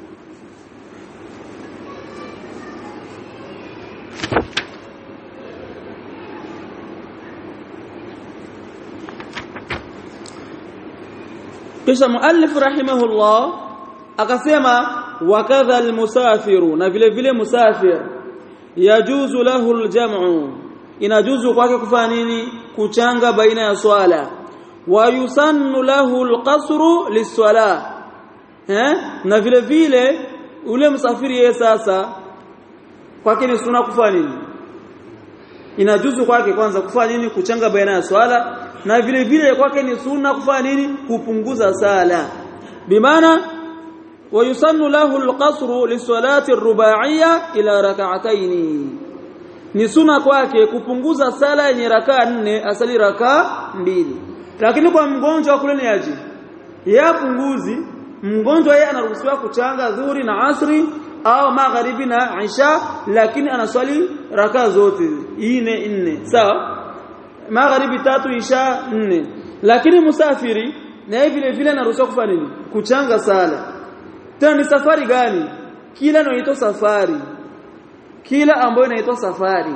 kisha muallif rahimahullah akasema wakadha almusafiru na vile vile musafir yajuzu lahu aljam'u inajuzu kwake kufanya nini kuchanga baina ya swala wa yusannu lahu alqasru lis-salah eh na vile vile ule msafiri yeye sasa kwake ni sunna kufanya nini inajuzu kwake kwanza kufanya nini kuchanga baina ya swala na vile vile kwake ni sunna kufanya nini kupunguza sala bimaana wa yusannu lahu alqasru lis-salati ar-ruba'iyya ila rak'atayn ni sunna kwake kupunguza sala yenye rakaa nne asali rakaa mbili lakini kwa mgonjwa kule ni aje yeye punguzi mgonjwa yeye anaruhusiwa kuchanga dhuhuri na asri au magharibi na isha lakini anaswali rakaa zote nne nne sawa magharibi tatu isha nne lakini musafiri na vile vile anaruhusiwa kufanya nini kuchanga sala tena ni safari gani kila inaitwa safari kila ambayo inaitwa safari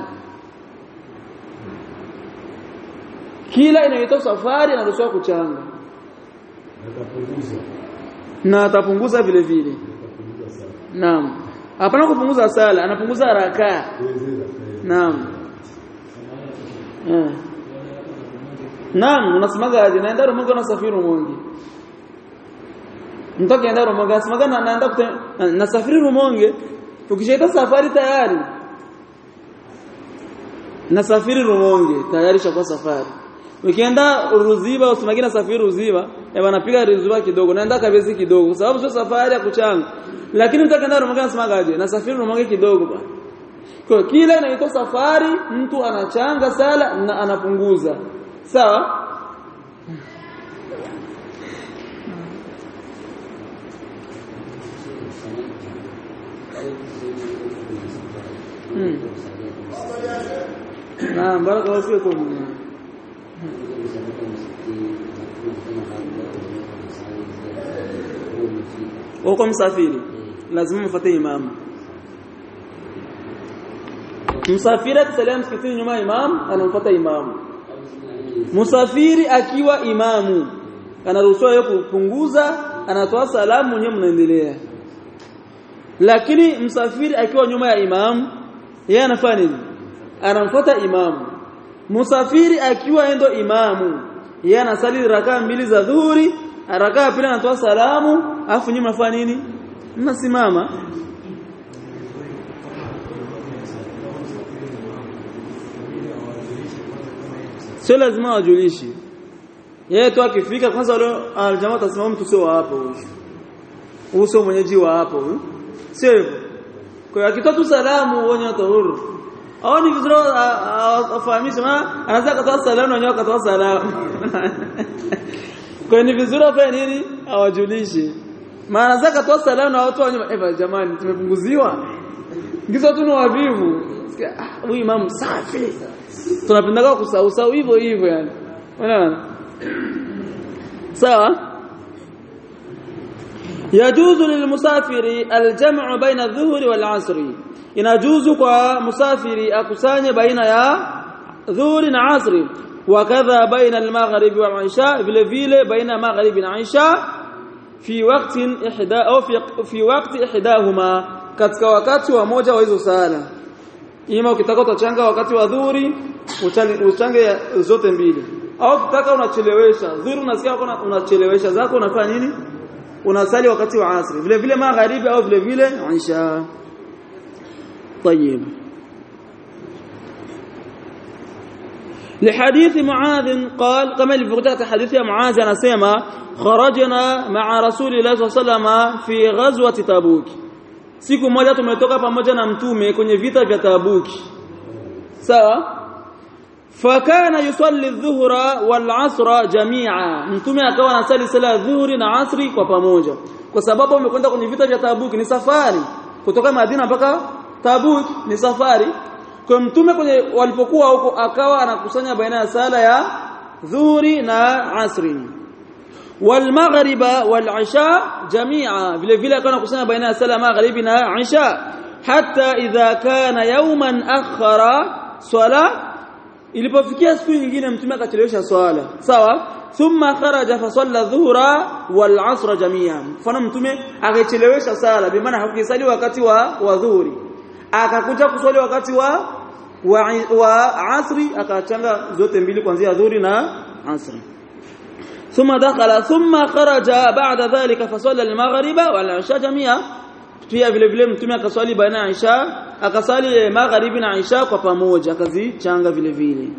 kila inaitwa safari anaruhusiwa kuchanga na atapunguza vile vile naam hapana kupunguza sala anapunguza rakaa naam eh naam unasemaga aje naenda Rumonge na safiri Rumonge mtoka enda Rumonge asemaga na naenda na safiri Rumonge ukishaita safari tayari na safiri Rumonge tayari shakuwa safari ukienda Ruziba usimagi na safiri Ruziba eh wanapiga Ruziba kidogo naenda Kabezi kidogo sababu sio safari ya kuchanga lakini mtakaenda Rumonge asemagaje na safiri Rumonge kidogo bwana kwa kila inaitwa safari mtu anachanga sala na anapunguza sawa hmm. Naam barakallahu fikum uko msafiri lazima mfuate imamu msafiri akisalia msikitini nyuma ya imamu anamfuata imamu musafiri akiwa imamu anaruhusiwa yeye kupunguza anatoa salamu mwenyewe mnaendelea lakini msafiri akiwa nyuma ya imamu yeye anafanya nini anamfuata imamu musafiri akiwa endo imamu yeye anasali rakaa mbili za dhuhuri rakaa pili anatoa salamu afu nyuma mnafanya nini mnasimama sio lazima wajulishi yeye tu akifika kwanza leo aljamaa atasimama mtu sio hapo huyo uso mwenyeji wa hapo huyo sio hivyo kwa hiyo akitoa tu salamu uone tahuru au ni vizuri afahamishe maana anaweza kutoa salamu na nyoka kutoa salamu kwa ni vizuri afanye nini awajulishe maana anaweza kutoa salamu na watu wanyuma eh jamani tumepunguziwa ngizo tu ni wavivu huyu imamu safi tunapenda kusahau hivyo hivyo yani unaona sawa yajuzu lilmusafiri aljam'u baina adh-dhuhri wal-'asri inajuzu kwa musafiri akusanye baina ya dhuhri na asri wakadha baina al-maghrib wal-'isha vile vile baina maghrib na isha fi waqtin ihda au fi fi waqti ihdahuma katika wakati wa moja wa hizo sala ima ukitaka utachanga wakati wa dhuhuri uchange zote mbili au ukitaka unachelewesha dhuhuri unasikia unachelewesha zako unafanya nini unasali wakati wa asri vile vile magharibi au vile vile isha طيب لحديث معاذ قال كما الفقهاء حديث معاذ anasema kharajna ma'a rasulillahi sallallahu alayhi wasallam fi ghazwati tabuk siku moja tumetoka pamoja na mtume kwenye vita vya tabuki sawa fakana yusalli adh-dhuhra wal-'asra jami'a mtume akawa anasali sala dhuhuri na asri kwa pamoja kwa sababu amekwenda kwenye vita vya tabuki ni safari kutoka Madina mpaka Tabuk ni safari kwa mtume kwenye walipokuwa huko akawa anakusanya baina ya sala ya dhuhuri na asri والمغرب والعشاء جميعا vile vile akawa anakusanya baina ya sala magharibi na isha hatta idha kana yawman akhara swala ilipofikia siku nyingine mtume akachelewesha swala sawa thumma kharaja fa salla dhuhra wal asra jami'an mfano mtume akachelewesha sala bi maana hakukisali wakati wa wa dhuhuri akakuja kuswali wakati wa wa, wa asri akachanga zote mbili kuanzia dhuhuri na asri thumma dakhala thumma kharaja ba'da dhalika fasalla al-maghriba wal isha jamia pia vile vile mtume akaswali baina ya isha akasali magharibi na isha kwa pamoja akazichanga vile vile.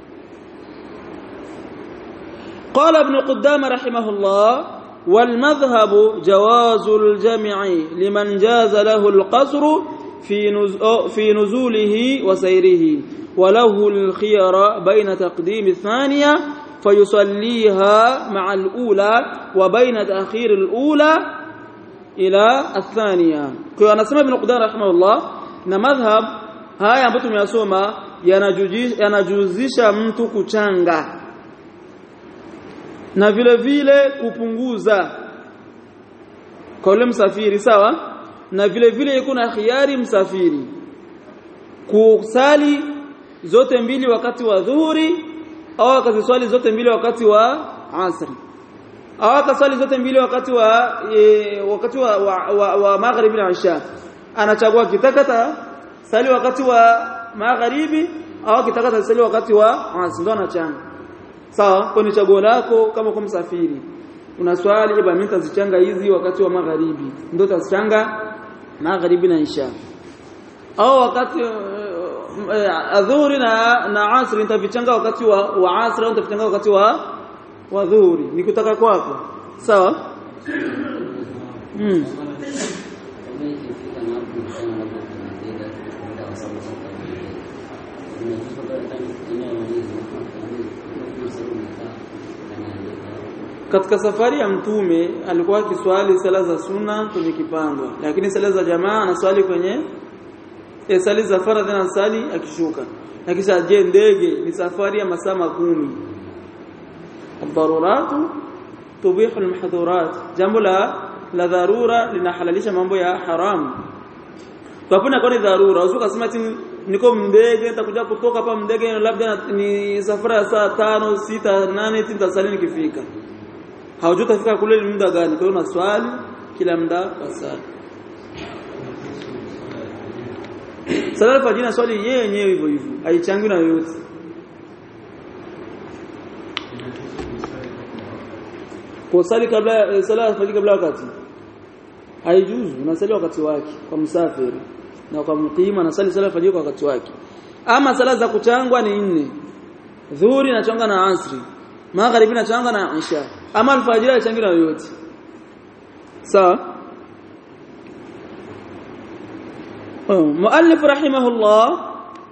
Qala ibn Qudama rahimahullah والمذهب جواز الجمع لمن جاز له القصر في في نزوله وسيره وله الخيار بين تقديم الثانية فيصليها مع الأولى وبين تأخير الأولى إلى الثانية. kwa anasema ibn Qudama rahimahullah na madhhab haya ambayo tumeyasoma yanajuzisha mtu kuchanga na vile vile kupunguza kwa yule msafiri, sawa, na vile vile yuko na khiari msafiri kusali zote mbili wakati wa dhuhuri au akaziswali zote mbili wakati wa asri au akaswali zote mbili wakati wa e, wakati wa, wa, wa, wa magharibi na isha. Anachagua kitakata sali wakati wa magharibi au kitakata sali wakati wa asri, ndo anachanga. Sawa, kwa ni chaguo lako. Kama kwa msafiri unaswali iba mimi tazichanga hizi wakati wa magharibi, ndio tazichanga magharibi na isha, au wakati adhuhuri na na asri nitavichanga wakati wa, wa asri au nitavichanga wakati wa wa dhuhuri, nikutaka kwako. Sawa. mm. Katika safari ya mtume alikuwa akiswali sala za sunna kwenye kipando, lakini sala za jamaa anaswali kwenye e, sala za faradhi na sali akishuka. Na kisha je, ndege ni safari ya masaa kumi. Ad-daruratu tubihu al-mahdhurat, jambo la la dharura linahalalisha mambo ya haramu. Kwa kuna kwa ni dharura usuka sema ati niko ndege nitakuja kutoka hapa ndege labda ni safari ya saa tano sita nane nitasali nikifika. Haujutafika kule ni muda gani? Kwa hiyo unaswali kila muda wa sala. Sala alfajiri na swali yeye yenyewe hivyo hivyo, haichangi na yoyote. Kwa sali kabla sala alfajiri kabla wakati haijuzu, unasali wakati wake kwa msafiri, na kwa mqima anasali sala alfajiri kwa wakati wake. Ama sala za kuchangwa ni nne: dhuhuri na changa na asri, magharibi na changa na isha. Ama alfajiri haichangi na yoyote. Sawa. Muallif rahimahullah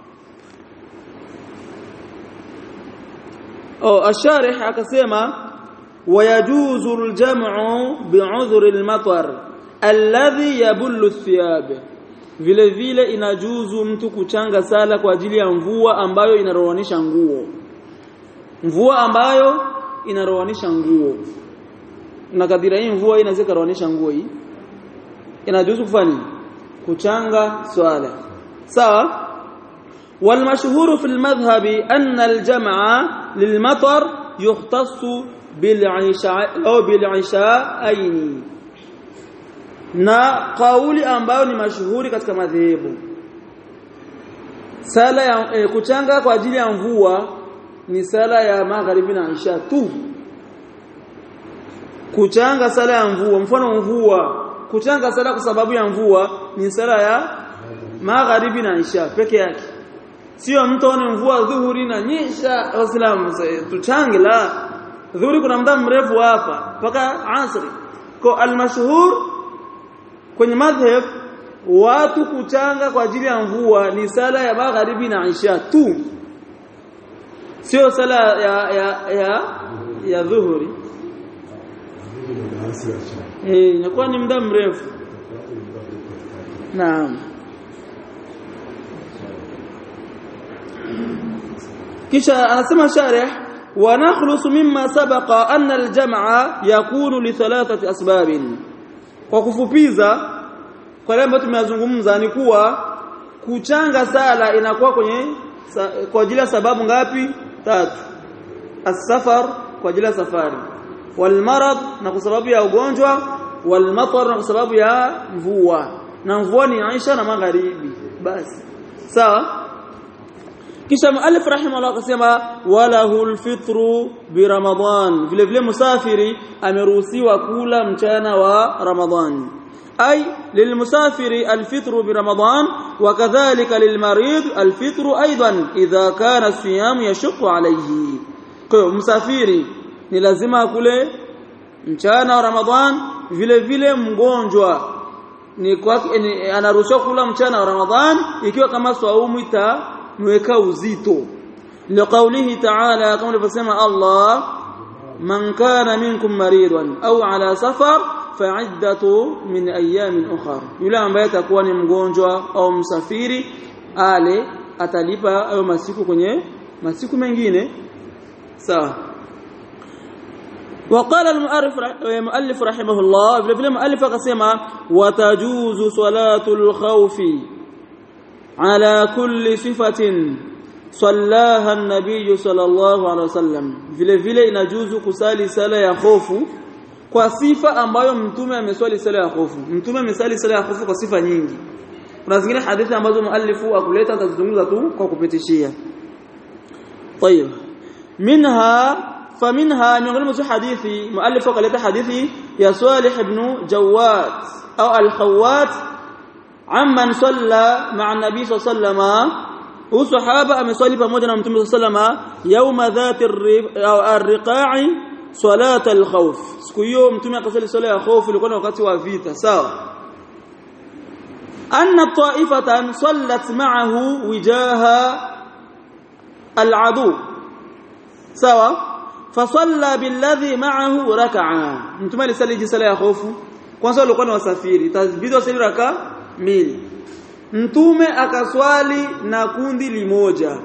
au asharih akasema wayajuzu aljam'u bi'udhri almatar alladhi yabullu athiyab, vile vile inajuzu mtu kuchanga sala kwa ajili ya mvua ambayo inarowanisha nguo. Mvua ambayo inarowanisha nguo, na kadira hii mvua inaweza kurowanisha nguo, hii inajuzu kufanya kuchanga swala. Sawa. Wal mashhuru fi al-madhhabi anna al-jam'a lil-matar yukhtassu bil-'isha au bil-'isha'ain, na kauli ambayo ni mashuhuri katika madhehebu, sala ya e, kuchanga kwa ajili ya mvua ni sala ya magharibi na isha tu. Kuchanga sala ya mvua, mfano mvua, kuchanga sala kwa sababu ya mvua ni sala ya magharibi na isha peke yake. Sio mtu ane mvua dhuhuri na nyesha waislamu tuchange, la. Dhuhuri kuna muda mrefu hapa mpaka asri. Kwa almashhur kwenye madhhab watu kuchanga kwa ajili ya mvua ni sala ya magharibi na isha tu, sio sala ya ya ya, ya dhuhuri. Eh, inakuwa ni muda mrefu. Naam. Kisha anasema sharih wa nakhlusu mimma sabaqa anna al-jam'a yakunu li thalathati asbabin. Kwa kufupiza kwa yale ambayo tumeyazungumza ni kuwa kuchanga sala inakuwa kwenye kwa ajili ya sababu ngapi? Tatu. As-safar kwa ajili ya safari, wal marad na kwa sababu ya ugonjwa, wal matar na kwa sababu ya mvua, na mvua ni Aisha na magharibi basi. Sawa. kisha muallif rahimahullah akasema walahul fitru bi Ramadhan, vile vile musafiri ameruhusiwa kula mchana wa Ramadhan. أي للمسافر الفطر برمضان وكذلك للمريض الفطر أيضا إذا كان الصيام يشق عليه. kwa msafiri ni lazima akule mchana wa Ramadhan, vile vile mgonjwa ni kwa anaruhusiwa kula mchana wa Ramadhan ikiwa kama saumu itamweka uzito. Liqaulihi ta'ala, kama alivyosema Allah, man kana minkum maridan au ala safar fa'iddatu min ayamin ukhra, yule ambaye atakuwa ni mgonjwa au msafiri ale atalipa hayo masiku kwenye masiku mengine. sawa. وقال المؤلف رحمه الله في المؤلف قسما وتجوز صلاة الخوف على كل صفة صلاها النبي صلى الله عليه وسلم. vile vile inajuzu kusali sala ya hofu kwa sifa ambayo mtume ameswali sala ya hofu. Mtume amesali sala ya hofu kwa sifa nyingi. Kuna zingine hadithi ambazo muallifu akuleta atazungumza tu kwa kupitishia. طيب منها فمنها من غير حديثي مؤلف قال حديثي يا صالح بن جواد أو الخوات عمن صلى مع النبي صلى الله عليه وسلم وصحابة أمصلي بموجنا من النبي صلى الله عليه وسلم يوم ذات الرقاع صلاة الخوف. siku hiyo mtume akasali swala ya hofu, ilikuwa ni wakati wa vita. sawa. anna ta'ifatan sallat ma'ahu wijaha al-adu. sawa. fasalla billadhi ma'ahu rak'a. mtume alisali sala ya hofu, kwanza walikuwa ni wasafiri, tazbidi wasali raka mbili. mtume akaswali na kundi limoja,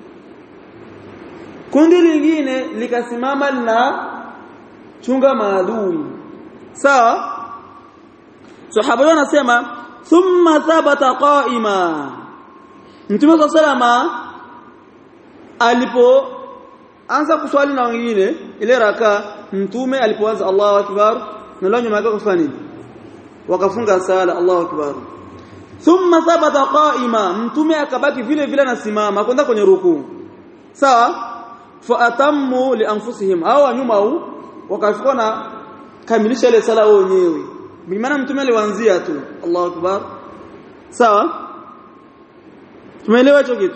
kundi lingine likasimama na chunga maadui. sawa. sahaba wanasema thumma thabata qa'ima. mtume sallama alipo anza kuswali na wengine ile raka, mtume alipoanza Allahu akbar na lao nyuma yake kufanya nini? Wakafunga sala Allahu akbar. thumma thabata qa'ima, mtume akabaki vile vile anasimama kwenda kwenye rukuu. sawa. fa atammu li anfusihim, au nyuma au wakafika na kamilisha ile sala wao wenyewe, bi maana mtume alianzia tu Allahu akbar. sawa. tumeelewa hicho kitu?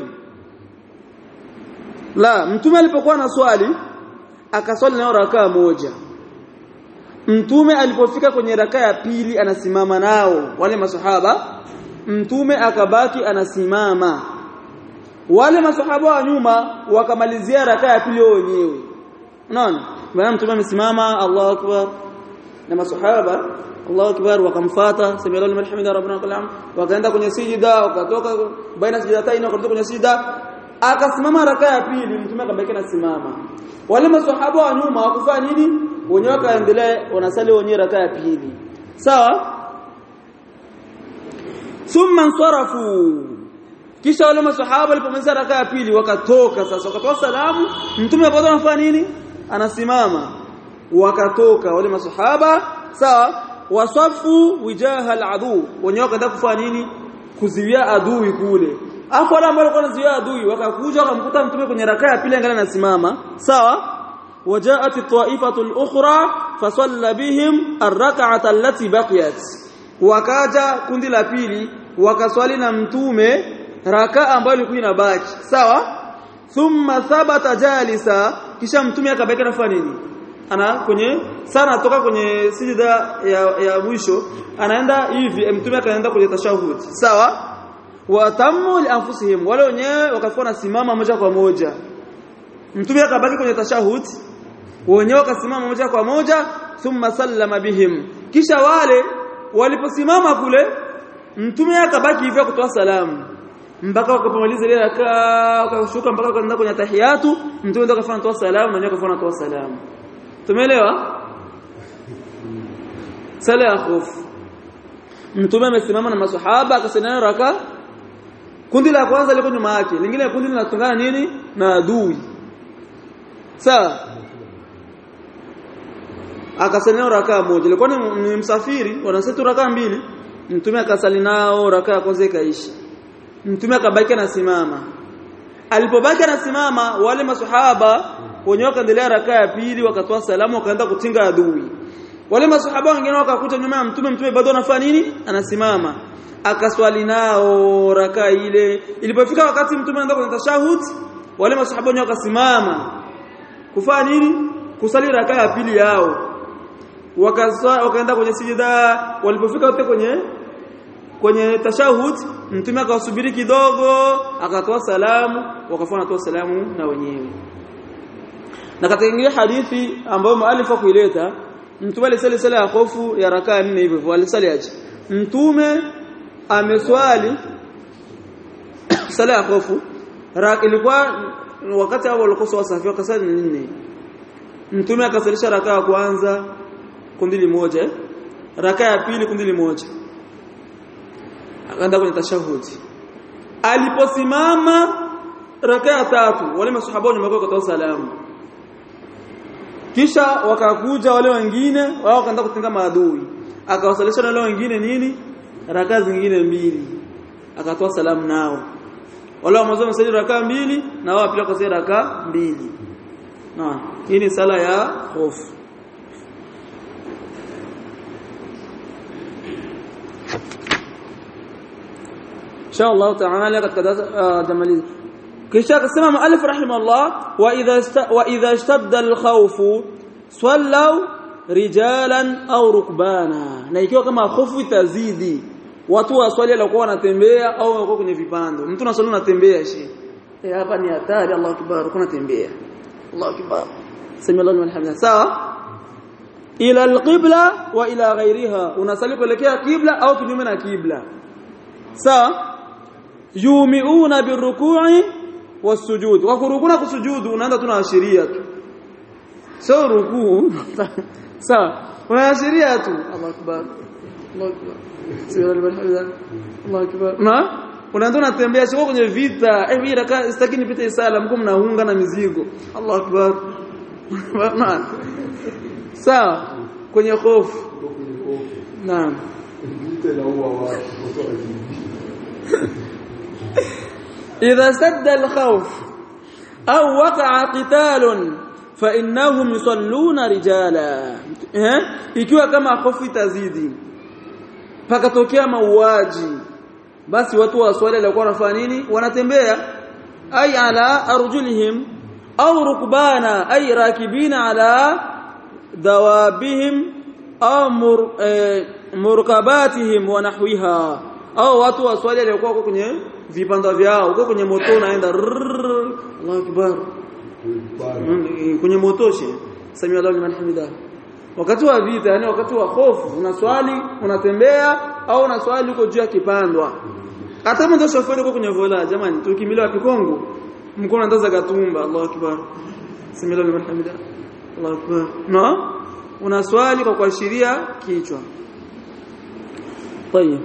la, mtume alipokuwa na swali akaswali na rakaa moja. mtume alipofika kwenye rakaa ya pili anasimama nao wale maswahaba, mtume akabaki anasimama, wale maswahaba wa nyuma wakamalizia rakaa ya pili wao wenyewe. unaona, maana mtume amesimama Allahu akbar na maswahaba Allahu akbar wakamfuata sami'allahu liman hamida rabbana kalam, wakaenda kwenye sijida, wakatoka baina sijidatayn wakatoka kwenye sijida, akasimama rakaa ya pili, mtume akabaki anasimama. Wale maswahaba wa nyuma wakufanya nini? Wenyewe wakaendelea wanasali wenyewe rakaa ya pili. sawa. thumma sarafu, kisha wale maswahaba walipomaliza rakaa ya pili wakatoka. sasa wakatoa salamu, mtume bado anafanya nini? Anasimama. wakatoka wale maswahaba. sawa. wasafu wijaha al-adu, wenyewe wakaenda kufanya nini? kuziwia adui kule. Afu wale ambao walikuwa wanaziwia adui wakakuja wakamkuta mtume kwenye rakaa ya pili angalia anasimama. sawa. wajaat at-ta'ifatu al-ukhra fasalla bihim ar-rak'ata allati baqiyat, wakaja kundi la pili wakaswali na mtume rakaa ambayo ilikuwa inabaki. sawa. thumma thabata jalisa, kisha mtume akabaki anafanya nini? ana kwenye sana toka kwenye sijida ya, ya mwisho anaenda hivi, mtume akaenda kwenye tashahud. sawa. wa tammu li anfusihim, wale wenyewe wakafuwa na simama moja kwa moja, mtume akabaki kwenye tashahud, wenyewe wakasimama moja kwa moja. thumma sallama bihim, kisha wale waliposimama kule mtume akabaki hivyo kutoa salamu mpaka wakapomaliza ile rakaa, wakashuka mpaka wakaenda kwenye tahiyatu, mtume ndo akafanya toa salamu na wenyewe akafanya toa salamu. tumeelewa? sala ya hofu, mtume amesimama na maswahaba akasema raka, kundi la kwanza liko nyuma yake, lingine kundi linatungana nini na adui. sawa. akasema raka moja, ilikuwa ni msafiri wanasema raka mbili, mtume akasali nao raka ya kwanza ikaisha, mtume akabaki anasimama, alipobaki anasimama wale maswahaba wenyewe wakaendelea rakaa ya pili wakatoa salamu wakaenda kutinga adui wale maswahaba wengine wakakuta nyuma ya mtume mtume bado anafanya nini anasimama akaswali nao rakaa ile ilipofika wakati mtume anaenda kwenye tashahud wale maswahaba wenyewe wakasimama kufanya nini kusali rakaa ya pili yao wakaswa wakaenda kwenye sijida walipofika wote kwenye kwenye tashahud mtume akawasubiri kidogo akatoa salamu wakafanya toa salamu na wenyewe na katika ingine hadithi ambayo mualifa kuileta mtume alisali sala ya khofu ya rakaa nne hivyo alisali aje mtume ameswali sala ya khofu ilikuwa wakati hao walikuwa wasafi wakasali nne mtume akasalisha rakaa ya kwanza kundi limoja rakaa ya pili kundi limoja akaenda kwenye tashahudi aliposimama rakaa ya tatu wale maswahaba wamekuwa kutoa salamu kisha wakakuja wale wengine wao wakaenda kutenga maadui akawasalisha na wale wengine nini rakaa zingine mbili akatoa salamu nao wale wamazao msali rakaa mbili na wao pia kwa rakaa mbili na hii ni sala ya hofu insha Allah taala katika jamalizi kisha akasema muallif rahimahullah wa idha wa idha ishtadda al-khawf sallu rijalan au rukbana na ikiwa kama hofu itazidi watu waswali walikuwa wanatembea au wako kwenye vipando mtu anaswali anatembea shi eh hapa ni hatari Allahu akbar kuna tembea Allahu akbar sami Allahu alhamdulillah sawa ila al-qibla wa ila ghayriha unasali kuelekea kibla au kinyume na kibla sawa yumiuna birruku'i wasujud wa kurukuna kusujudu unaanza tunaashiria tu sio rukuu sawa unaashiria tu Allahu akbar Allahu akbar sio alhamdulillah Allahu akbar na unaanza unatembea sio kwenye vita eh mimi raka sitaki nipite sala mko mnaunga na mizigo Allahu akbar na sawa kwenye hofu naam vita la huwa watu إذا سد الخوف أو وقع قتال فإنهم يصلون رجالا ikiwa kama hofu itazidi pakatokea mauaji basi watu wa swala walikuwa wanafanya nini wanatembea ay ala arjulihim au rukbana ay rakibina ala dawabihim au murkabatihim wa nahwiha au watu wa swala walikuwa kwenye vipanda vyao uko kwenye moto naenda Allahu akbar kwenye motoshi samia Allahu liman hamida wakati wa vita yani wakati wa hofu unaswali unatembea au unaswali uko juu ya kipandwa hata mtu shoferi uko kwenye vola jamani tukimiliwa kikongo mkono andaza gatumba Allahu akbar samia Allahu liman hamida Allahu akbar no unaswali kwa kuashiria kichwa طيب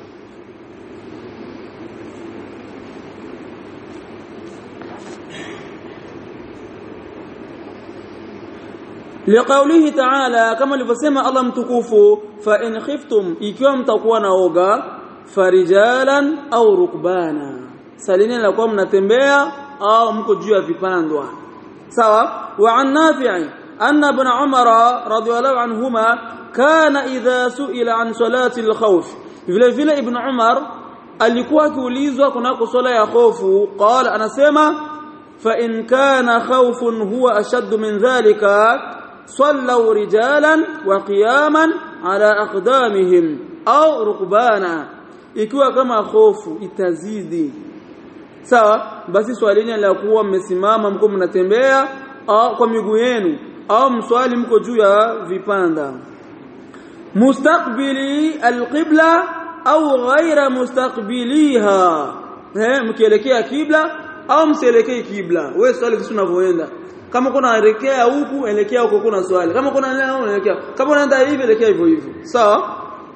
لقوله تعالى كما لفسما الله متكوفو فإن خفتم ikiwa mtakuwa naoga farijalan au rukbana salini lakuwa mnatembea au mko juu ya vipandwa sawa wa an nafi' anna ibn umar radhiyallahu anhuma kana idha su'ila an salati al-khawf vile vile ibn umar alikuwa akiulizwa kunako swala ya hofu qala anasema fa in kana khawfun huwa ashaddu min dhalika صلوا رجالا وقياما على اقدامهم au rukbana ikiwa kama hofu itazidi sawa basi swalini la kuwa mmesimama mko mnatembea au kwa miguu yenu au mswali mko juu ya vipanda mustaqbili alqibla au ghaira mustaqbiliha eh mkielekea kibla au msielekee kibla wewe swali kisu unavyoenda kama kuna elekea huku elekea huko kuna swali kama kuna neno elekea kama unaenda hivi elekea hivyo hivyo sawa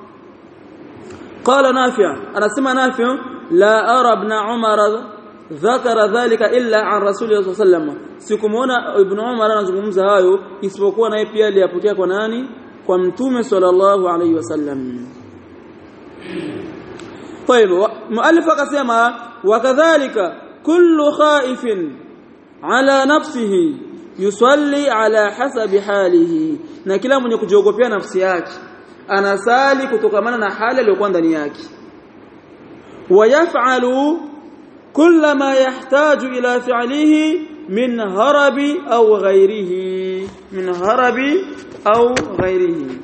qala nafi' anasema nafi' la ara ibn umar dhakara dhalika illa an rasulillah sallallahu alayhi wasallam sikumuona ibn umar anazungumza hayo isipokuwa naye pia aliyapokea kwa nani kwa mtume sallallahu alayhi wasallam طيب مؤلف akasema wakadhalika kullu khaifin ala nafsihi yusalli ala hasabi halihi, na kila mwenye kujiogopea nafsi yake anasali kutokamana na hali aliyokuwa ndani yake. Wayaf'alu kulla ma yahtaju ila fi'lihi min harabi au ghairihi, min harabi au ghairihi.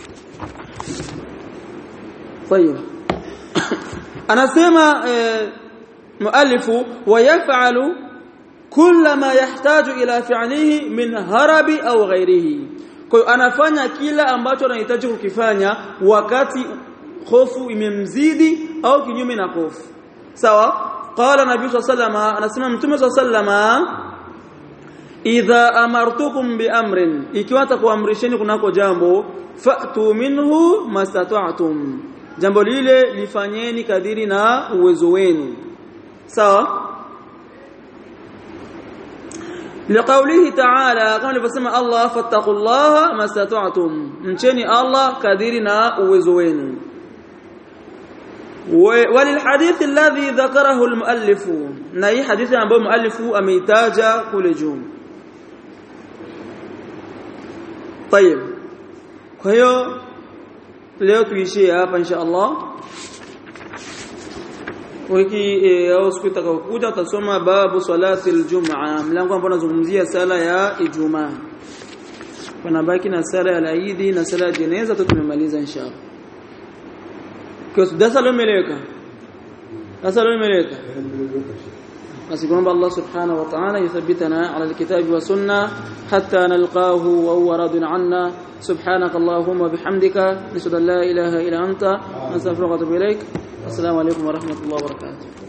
طيب anasema muallifu wayaf'alu kulla ma yahtaju ila fi'lihi min harabi au ghairihi. Kwa hiyo anafanya kila ambacho anahitaji kukifanya wakati hofu imemzidi au kinyume na hofu. Sawa? Qala Nabii sallallahu alayhi anasema Mtume sallallahu idha amartukum bi amrin, ikiwa atakuamrisheni kunako jambo, fa'tu minhu mastata'tum, jambo lile lifanyeni kadiri na uwezo wenu. Sawa? لقوله تعالى كما لفسمى الله فاتقوا الله ما استطعتم, mcheni Allah kadiri na uwezo wenu. وللحديث الذي ذكره المؤلف, na hii hadithi ambayo muallifu ameitaja kule juu. طيب, kwa hiyo leo tuishie hapa insha Allah. Wiki au siku itakayokuja tutasoma babu salati aljum'a, mlango ambao unazungumzia sala ya Ijumaa. Kuna baki na sala ya Eid na sala ya jeneza tutumemaliza inshallah. Kwa darasa leo meleka. Darasa leo meleka. Asikwamba Allah subhanahu wa ta'ala yuthabbitana ala alkitabi wa sunna hatta nalqahu wa huwa radin anna. سبحانك اللهم وبحمدك نشهد ان لا اله الا انت نستغفرك ونتوب اليك. السلام عليكم ورحمه الله وبركاته.